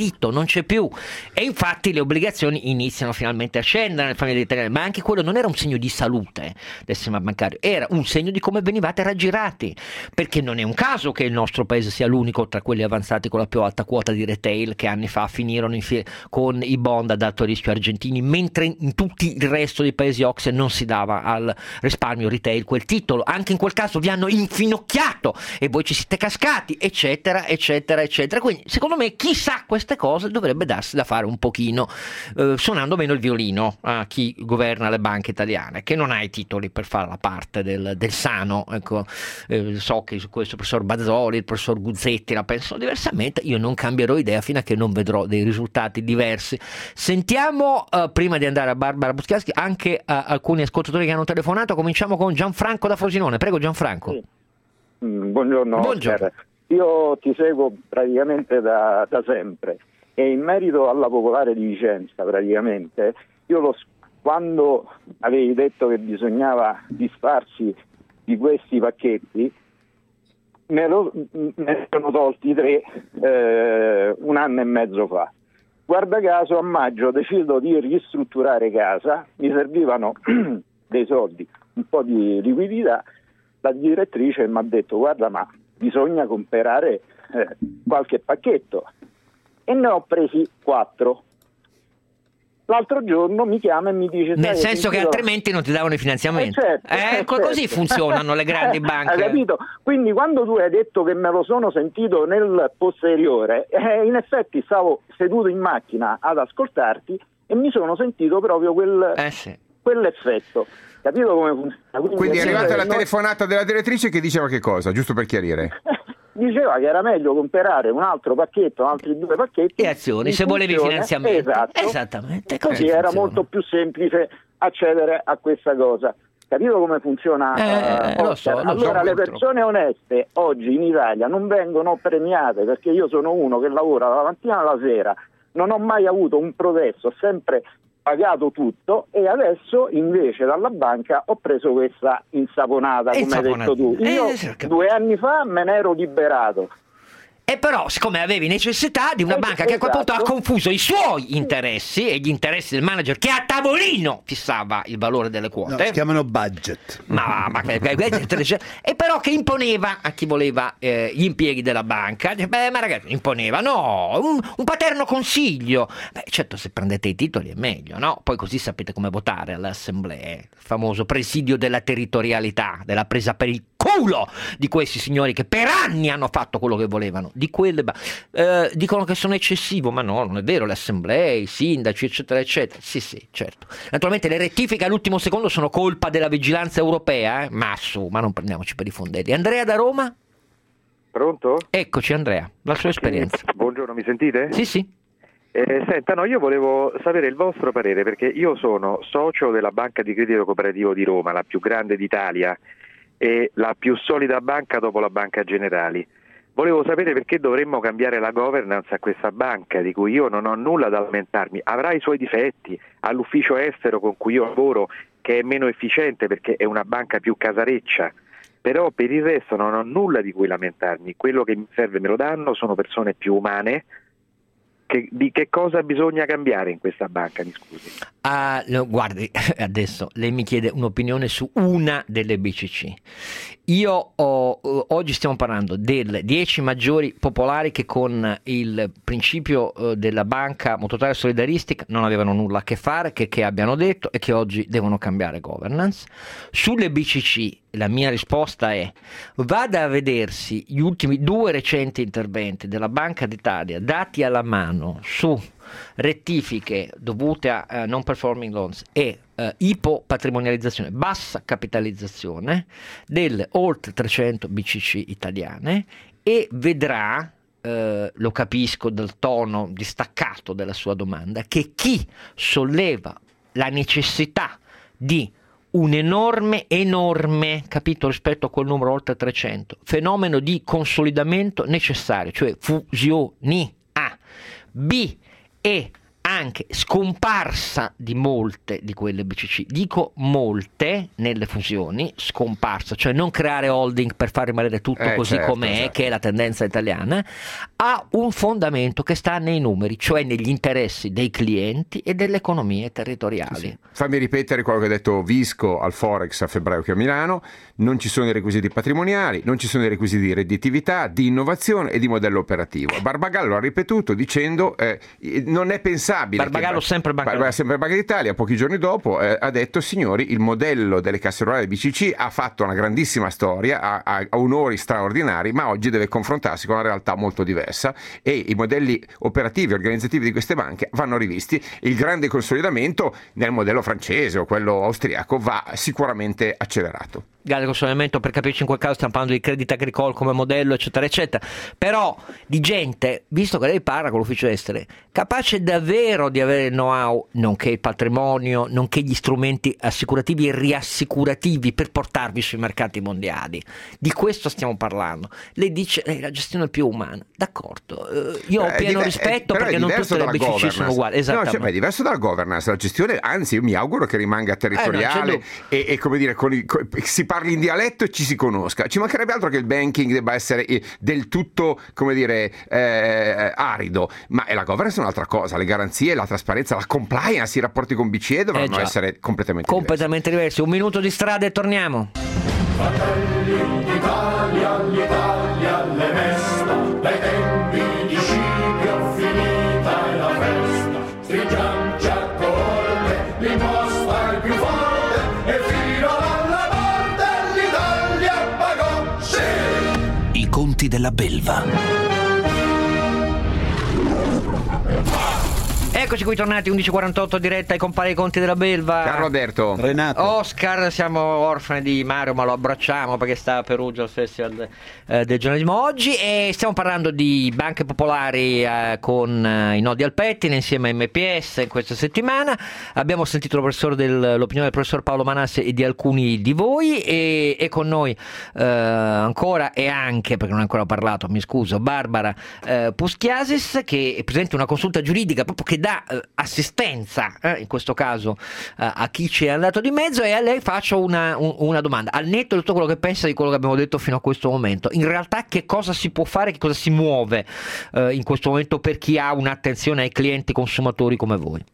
sparito, non c'è più, e infatti le obbligazioni iniziano finalmente a scendere nelle famiglie italiane, ma anche quello non era un segno di salute del sistema bancario, era un segno di come venivate raggirati, perché non è un caso che il nostro paese sia l'unico tra quelli avanzati con la più alta quota di retail, che anni fa finirono con i bond ad alto rischio argentini, mentre in tutti il resto dei paesi OCSE non si dava al risparmio retail quel titolo. Anche in quel caso vi hanno infinocchiato e voi ci siete cascati, eccetera eccetera eccetera. Quindi secondo me chi sa queste cose dovrebbe darsi da fare un pochino, suonando meno il violino a chi governa le banche italiane, che non ha i titoli per fare la parte del sano. Ecco, so che su questo il professor Bazzoli, il professor Guzzetti la pensano diversamente, io non cambierò idea fino a che non vedrò dei risultati diversi. Sentiamo, prima di andare a Barbara Buschiaschi, anche alcuni ascoltatori che hanno telefonato. Cominciamo con Gianfranco da Frosinone. Prego Gianfranco. Sì. Buongiorno. Buongiorno. Io ti seguo praticamente da sempre, e in merito alla Popolare di Vicenza praticamente quando avevi detto che bisognava disfarsi di questi pacchetti, me ne sono tolti 3 un anno e mezzo fa. Guarda caso, a maggio decido di ristrutturare casa, mi servivano dei soldi, un po' di liquidità. La direttrice mi ha detto: guarda, ma bisogna comprare qualche pacchetto, e ne ho presi 4. L'altro giorno mi chiama e mi dice: nel senso che altrimenti non ti davano i finanziamenti. Certo. Così funzionano le grandi banche. Hai capito? Quindi quando tu hai detto che me lo sono sentito nel posteriore, in effetti stavo seduto in macchina ad ascoltarti e mi sono sentito proprio quell'effetto. Capito come funziona? Quindi è arrivata la telefonata della direttrice che diceva che cosa? Giusto per chiarire. Diceva che era meglio comprare un altro pacchetto, altri 2 pacchetti e azioni, se volevi finanziamenti. Esatto. Esattamente. Così era molto più semplice accedere a questa cosa. Capito come funziona? Lo so, allora le persone oneste oggi in Italia non vengono premiate, perché io sono uno che lavora dalla mattina alla sera, non ho mai avuto un processo, ho sempre pagato tutto, e adesso invece dalla banca ho preso questa insaponata, come hai detto tu. Io 2 anni fa me ne ero liberato. E però, siccome avevi necessità di una banca che a quel punto ha confuso i suoi interessi e gli interessi del manager, che a tavolino fissava il valore delle quote, no, si chiamano budget, e però che imponeva a chi voleva gli impieghi della banca. Ma ragazzi, imponeva un paterno consiglio. Certo, se prendete i titoli è meglio, no? Poi così sapete come votare alle assemblee, il famoso presidio della territorialità, della presa per il culo di questi signori che per anni hanno fatto quello che volevano. Di quelle dicono che sono eccessivo, ma no, non è vero. Le assemblee, i sindaci, eccetera eccetera, sì, certo. Naturalmente le rettifiche all'ultimo secondo sono colpa della vigilanza europea, ma non prendiamoci per i fondelli. Andrea da Roma? Pronto? Eccoci Andrea, la sua esperienza. Buongiorno, mi sentite? Sì. Senta, no, io volevo sapere il vostro parere, perché io sono socio della Banca di Credito Cooperativo di Roma, la più grande d'Italia e la più solida banca dopo la Banca Generali. Volevo sapere perché dovremmo cambiare la governance a questa banca, di cui io non ho nulla da lamentarmi. Avrà i suoi difetti, ha l'ufficio estero con cui io lavoro che è meno efficiente perché è una banca più casareccia, però per il resto non ho nulla di cui lamentarmi. Quello che mi serve me lo danno, sono persone più umane. Di che cosa bisogna cambiare in questa banca, mi scusi? No, guardi, adesso lei mi chiede un'opinione su una delle BCC. Oggi stiamo parlando delle 10 maggiori popolari che con il principio della banca mutuataria solidaristica non avevano nulla a che fare, che abbiano detto e che oggi devono cambiare governance. Sulle BCC la mia risposta è: vada a vedersi gli ultimi 2 recenti interventi della Banca d'Italia dati alla mano su rettifiche dovute a non performing loans e ipopatrimonializzazione, bassa capitalizzazione delle oltre 300 BCC italiane, e vedrà, lo capisco dal tono distaccato della sua domanda, che chi solleva la necessità di un enorme, capito, rispetto a quel numero oltre 300, fenomeno di consolidamento necessario, cioè fusioni A, B, e anche scomparsa di molte di quelle BCC, dico molte nelle fusioni, scomparsa, cioè non creare holding per far rimanere tutto così com'è, certo. Che è la tendenza italiana, ha un fondamento che sta nei numeri, cioè negli interessi dei clienti e delle economie territoriali. Sì. Fammi ripetere quello che ha detto Visco al Forex a febbraio qui a Milano: non ci sono i requisiti patrimoniali, non ci sono i requisiti di redditività, di innovazione e di modello operativo. Barbagallo ha ripetuto dicendo non è pensabile. Barbagallo sempre Banca d'Italia, pochi giorni dopo ha detto: signori, il modello delle casse rurali BCC ha fatto una grandissima storia, ha onori straordinari, ma oggi deve confrontarsi con una realtà molto diversa e i modelli operativi e organizzativi di queste banche vanno rivisti. Il grande consolidamento nel modello francese o quello austriaco va sicuramente accelerato. Grande consolidamento, per capirci, in quel caso stiamo parlando di Crédit Agricole come modello, eccetera eccetera, però di gente, visto che lei parla con l'ufficio estere, capace davvero di avere il know-how, nonché il patrimonio, nonché gli strumenti assicurativi e riassicurativi per portarvi sui mercati mondiali. Di questo stiamo parlando. Lei dice la gestione più umana, d'accordo, io ho pieno rispetto, perché non tutte le BCC sono uguali. Esattamente. No, è diverso dalla governance, la gestione, anzi io mi auguro che rimanga territoriale e come dire, si parli in dialetto e ci si conosca. Ci mancherebbe altro che il banking debba essere del tutto, come dire, arido, ma è la governance è un'altra cosa, le garanzie, la trasparenza, la compliance, i rapporti con BCE dovranno essere completamente diversi. Un minuto di strada e torniamo. Fratelli d'Italia, l'Italia le mesta, dai tempi di Scipio finita è la festa, stringiamoci a corte, l'imposta è più forte e fino alla morte l'Italia pagò, sì! I conti della belva. Eccoci qui tornati, 11:48, diretta ai compari i conti della belva. Carlo Alberto, Renato, Oscar, siamo orfani di Mario, ma lo abbracciamo perché sta a Perugia al Festival del giornalismo oggi, e stiamo parlando di banche popolari con i nodi al pettine insieme a MPS in questa settimana. Abbiamo sentito l'opinione del professor Paolo Manasse e di alcuni di voi, e con noi ancora, e anche, perché non ho ancora parlato, mi scuso, Barbara Puschiasis, che è presente una consulta giuridica proprio che dà assistenza, in questo caso a chi ci è andato di mezzo, e a lei faccio una domanda, al netto di tutto quello che pensa di quello che abbiamo detto fino a questo momento. In realtà che cosa si può fare, che cosa si muove in questo momento per chi ha un'attenzione ai clienti consumatori come voi?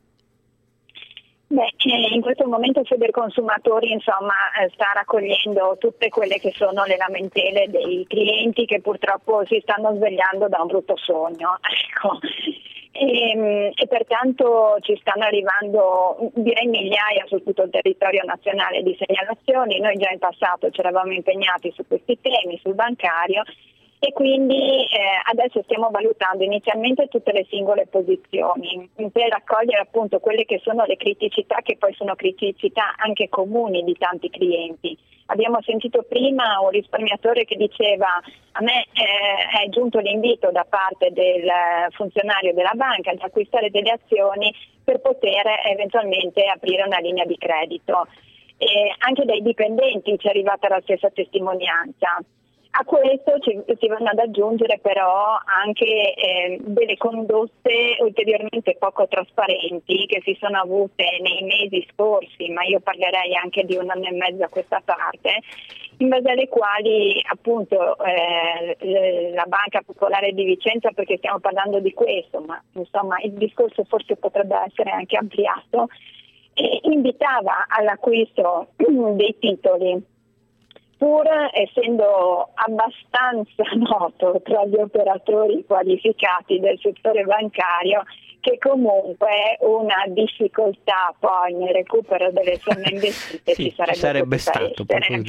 Beh, in questo momento Federconsumatori insomma sta raccogliendo tutte quelle che sono le lamentele dei clienti che purtroppo si stanno svegliando da un brutto sogno, ecco. E pertanto ci stanno arrivando, direi, migliaia su tutto il territorio nazionale di segnalazioni. Noi già in passato ci eravamo impegnati su questi temi, sul bancario, e quindi adesso stiamo valutando inizialmente tutte le singole posizioni per raccogliere appunto quelle che sono le criticità, che poi sono criticità anche comuni di tanti clienti. Abbiamo sentito prima un risparmiatore che diceva: a me è giunto l'invito da parte del funzionario della banca di acquistare delle azioni per poter eventualmente aprire una linea di credito. Anche dai dipendenti ci è arrivata la stessa testimonianza. A questo si vanno ad aggiungere però anche delle condotte ulteriormente poco trasparenti che si sono avute nei mesi scorsi, ma io parlerei anche di un anno e mezzo a questa parte, in base alle quali appunto la Banca Popolare di Vicenza, perché stiamo parlando di questo, ma insomma il discorso forse potrebbe essere anche ampliato, invitava all'acquisto dei titoli, pur essendo abbastanza noto tra gli operatori qualificati del settore bancario che comunque una difficoltà poi nel recupero delle somme investite ci sarebbe stato.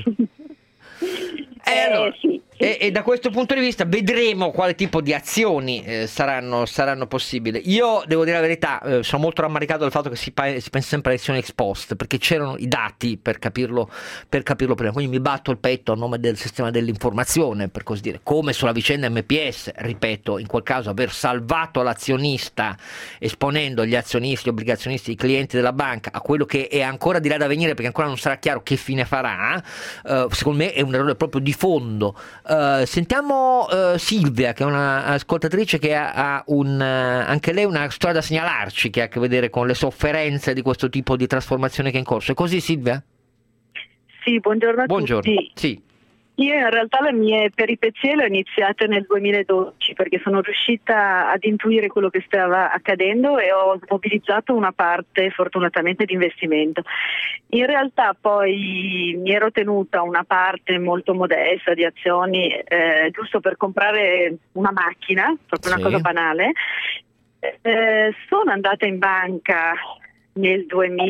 Allora, sì. E da questo punto di vista vedremo quale tipo di azioni saranno possibili. Io devo dire la verità, sono molto rammaricato del fatto che si pensa sempre alle azioni ex post, perché c'erano i dati per capirlo prima, quindi mi batto il petto a nome del sistema dell'informazione, per così dire, come sulla vicenda MPS, ripeto, in quel caso aver salvato l'azionista esponendo gli azionisti, gli obbligazionisti, i clienti della banca a quello che è ancora di là da venire, perché ancora non sarà chiaro che fine farà. Secondo me è un errore proprio di fondo Sentiamo Silvia, che è un'ascoltatrice che ha anche lei una storia da segnalarci, che ha a che vedere con le sofferenze di questo tipo di trasformazione che è in corso. È così, Silvia? Sì, buongiorno a tutti. Sì. Io in realtà le mie peripezie le ho iniziate nel 2012 perché sono riuscita ad intuire quello che stava accadendo e ho mobilizzato una parte fortunatamente di investimento. In realtà poi mi ero tenuta una parte molto modesta di azioni giusto per comprare una macchina, proprio una cosa banale. Sono andata in banca nel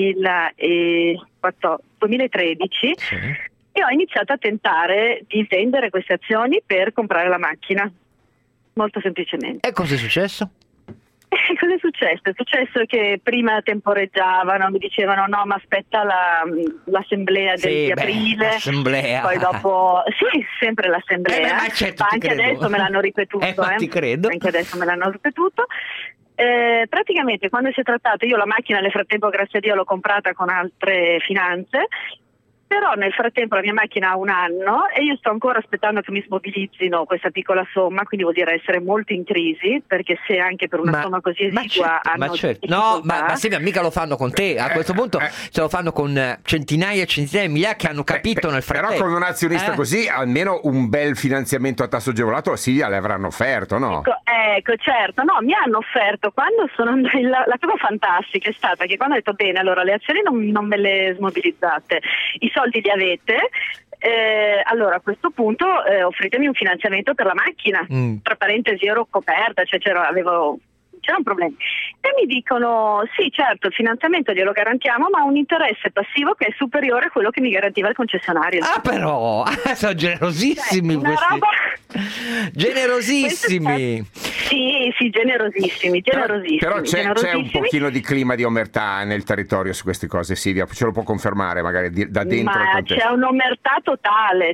2013 e ho iniziato a tentare di vendere queste azioni per comprare la macchina, molto semplicemente. E cosa è successo? Cosa è successo? È successo che prima temporeggiavano, mi dicevano no, ma aspetta l'assemblea di aprile, l'assemblea. Poi dopo sì, sempre l'assemblea, ma certo, anche adesso me l'hanno ripetuto, ti credo. Anche adesso me l'hanno ripetuto. Praticamente quando si è trattato, io la macchina nel frattempo grazie a Dio l'ho comprata con altre finanze, però nel frattempo la mia macchina ha 1 anno e io sto ancora aspettando che mi smobilizzino questa piccola somma, quindi vuol dire essere molto in crisi, perché se anche per una somma così esigua hanno No, ma Silvia, mica lo fanno con te, a questo punto ce lo fanno con centinaia e centinaia di migliaia che hanno capito nel frattempo. Però con un azionista così almeno un bel finanziamento a tasso agevolato Silvia le avranno offerto, no? Ecco, certo, no, mi hanno offerto quando sono la cosa fantastica è stata che quando ho detto bene, allora le azioni non me le smobilizzate, i soldi li avete, allora a questo punto offritemi un finanziamento per la macchina, tra parentesi ero coperta, cioè c'era un problema, e mi dicono sì certo il finanziamento glielo garantiamo ma un interesse passivo che è superiore a quello che mi garantiva il concessionario. Però sono generosissimi questi. Generosissimi. Sì, generosissimi. Però c'è un pochino di clima di omertà nel territorio su queste cose, Silvia, ce lo può confermare magari da dentro il contesto. C'è un'omertà totale,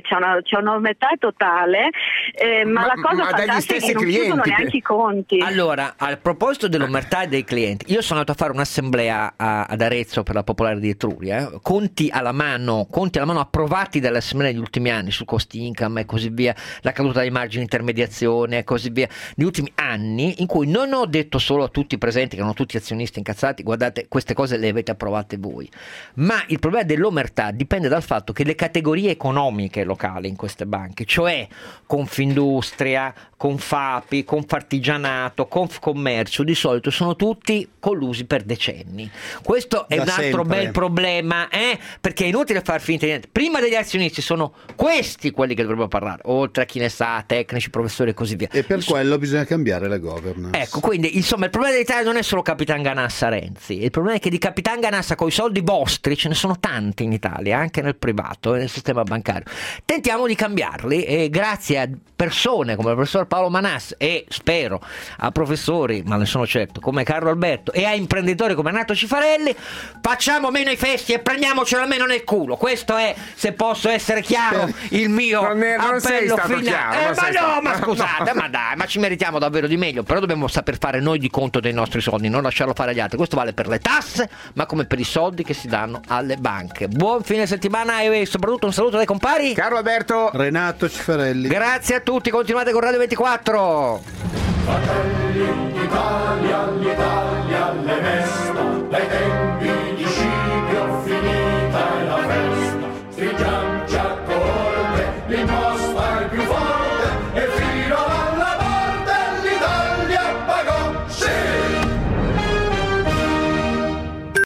ma la cosa fantastica è che non chiudono neanche i conti. Allora, a proposito dell'omertà dei clienti, io sono andato a fare un'assemblea ad Arezzo per la Popolare di Etruria, conti alla mano approvati dall'assemblea negli ultimi anni su cost income e così via, la caduta dei margini di intermediazione e così via, negli ultimi anni, in cui non ho detto solo a tutti i presenti, che erano tutti azionisti incazzati, guardate queste cose le avete approvate voi, ma il problema dell'omertà dipende dal fatto che le categorie economiche locali in queste banche, cioè Confindustria, Confapi, Confartigianato, Confcommercio, di solito sono tutti collusi per decenni. Questo è un altro bel problema, perché è inutile far finta di niente. Prima degli azionisti sono questi quelli che dovrebbero parlare, oltre a chi ne sa, tecnici, professori e così via. E per quello bisogna cambiare la governance. Ecco, quindi insomma il problema dell'Italia non è solo Capitan Ganassa Renzi, il problema è che di Capitan Ganassa con i soldi vostri ce ne sono tanti in Italia, anche nel privato e nel sistema bancario. Tentiamo di cambiarli e grazie a persone come il professor Paolo Manas e spero a professori, ma ne sono certo, come Carlo Alberto e a imprenditori come Renato Cifarelli, facciamo meno i festi e prendiamocelo almeno nel culo. Questo è, se posso essere chiaro, il mio appello finale. Ma scusate, ma dai, ma ci meritiamo davvero di meglio, però dobbiamo saper fare noi di conto dei nostri soldi, non lasciarlo fare agli altri. Questo vale per le tasse, ma come per i soldi che si danno alle banche. Buon fine settimana e soprattutto un saluto dai compari Carlo Alberto, Renato Cifarelli. Grazie a tutti, continuate con Radio 24. Fratelli d'Italia.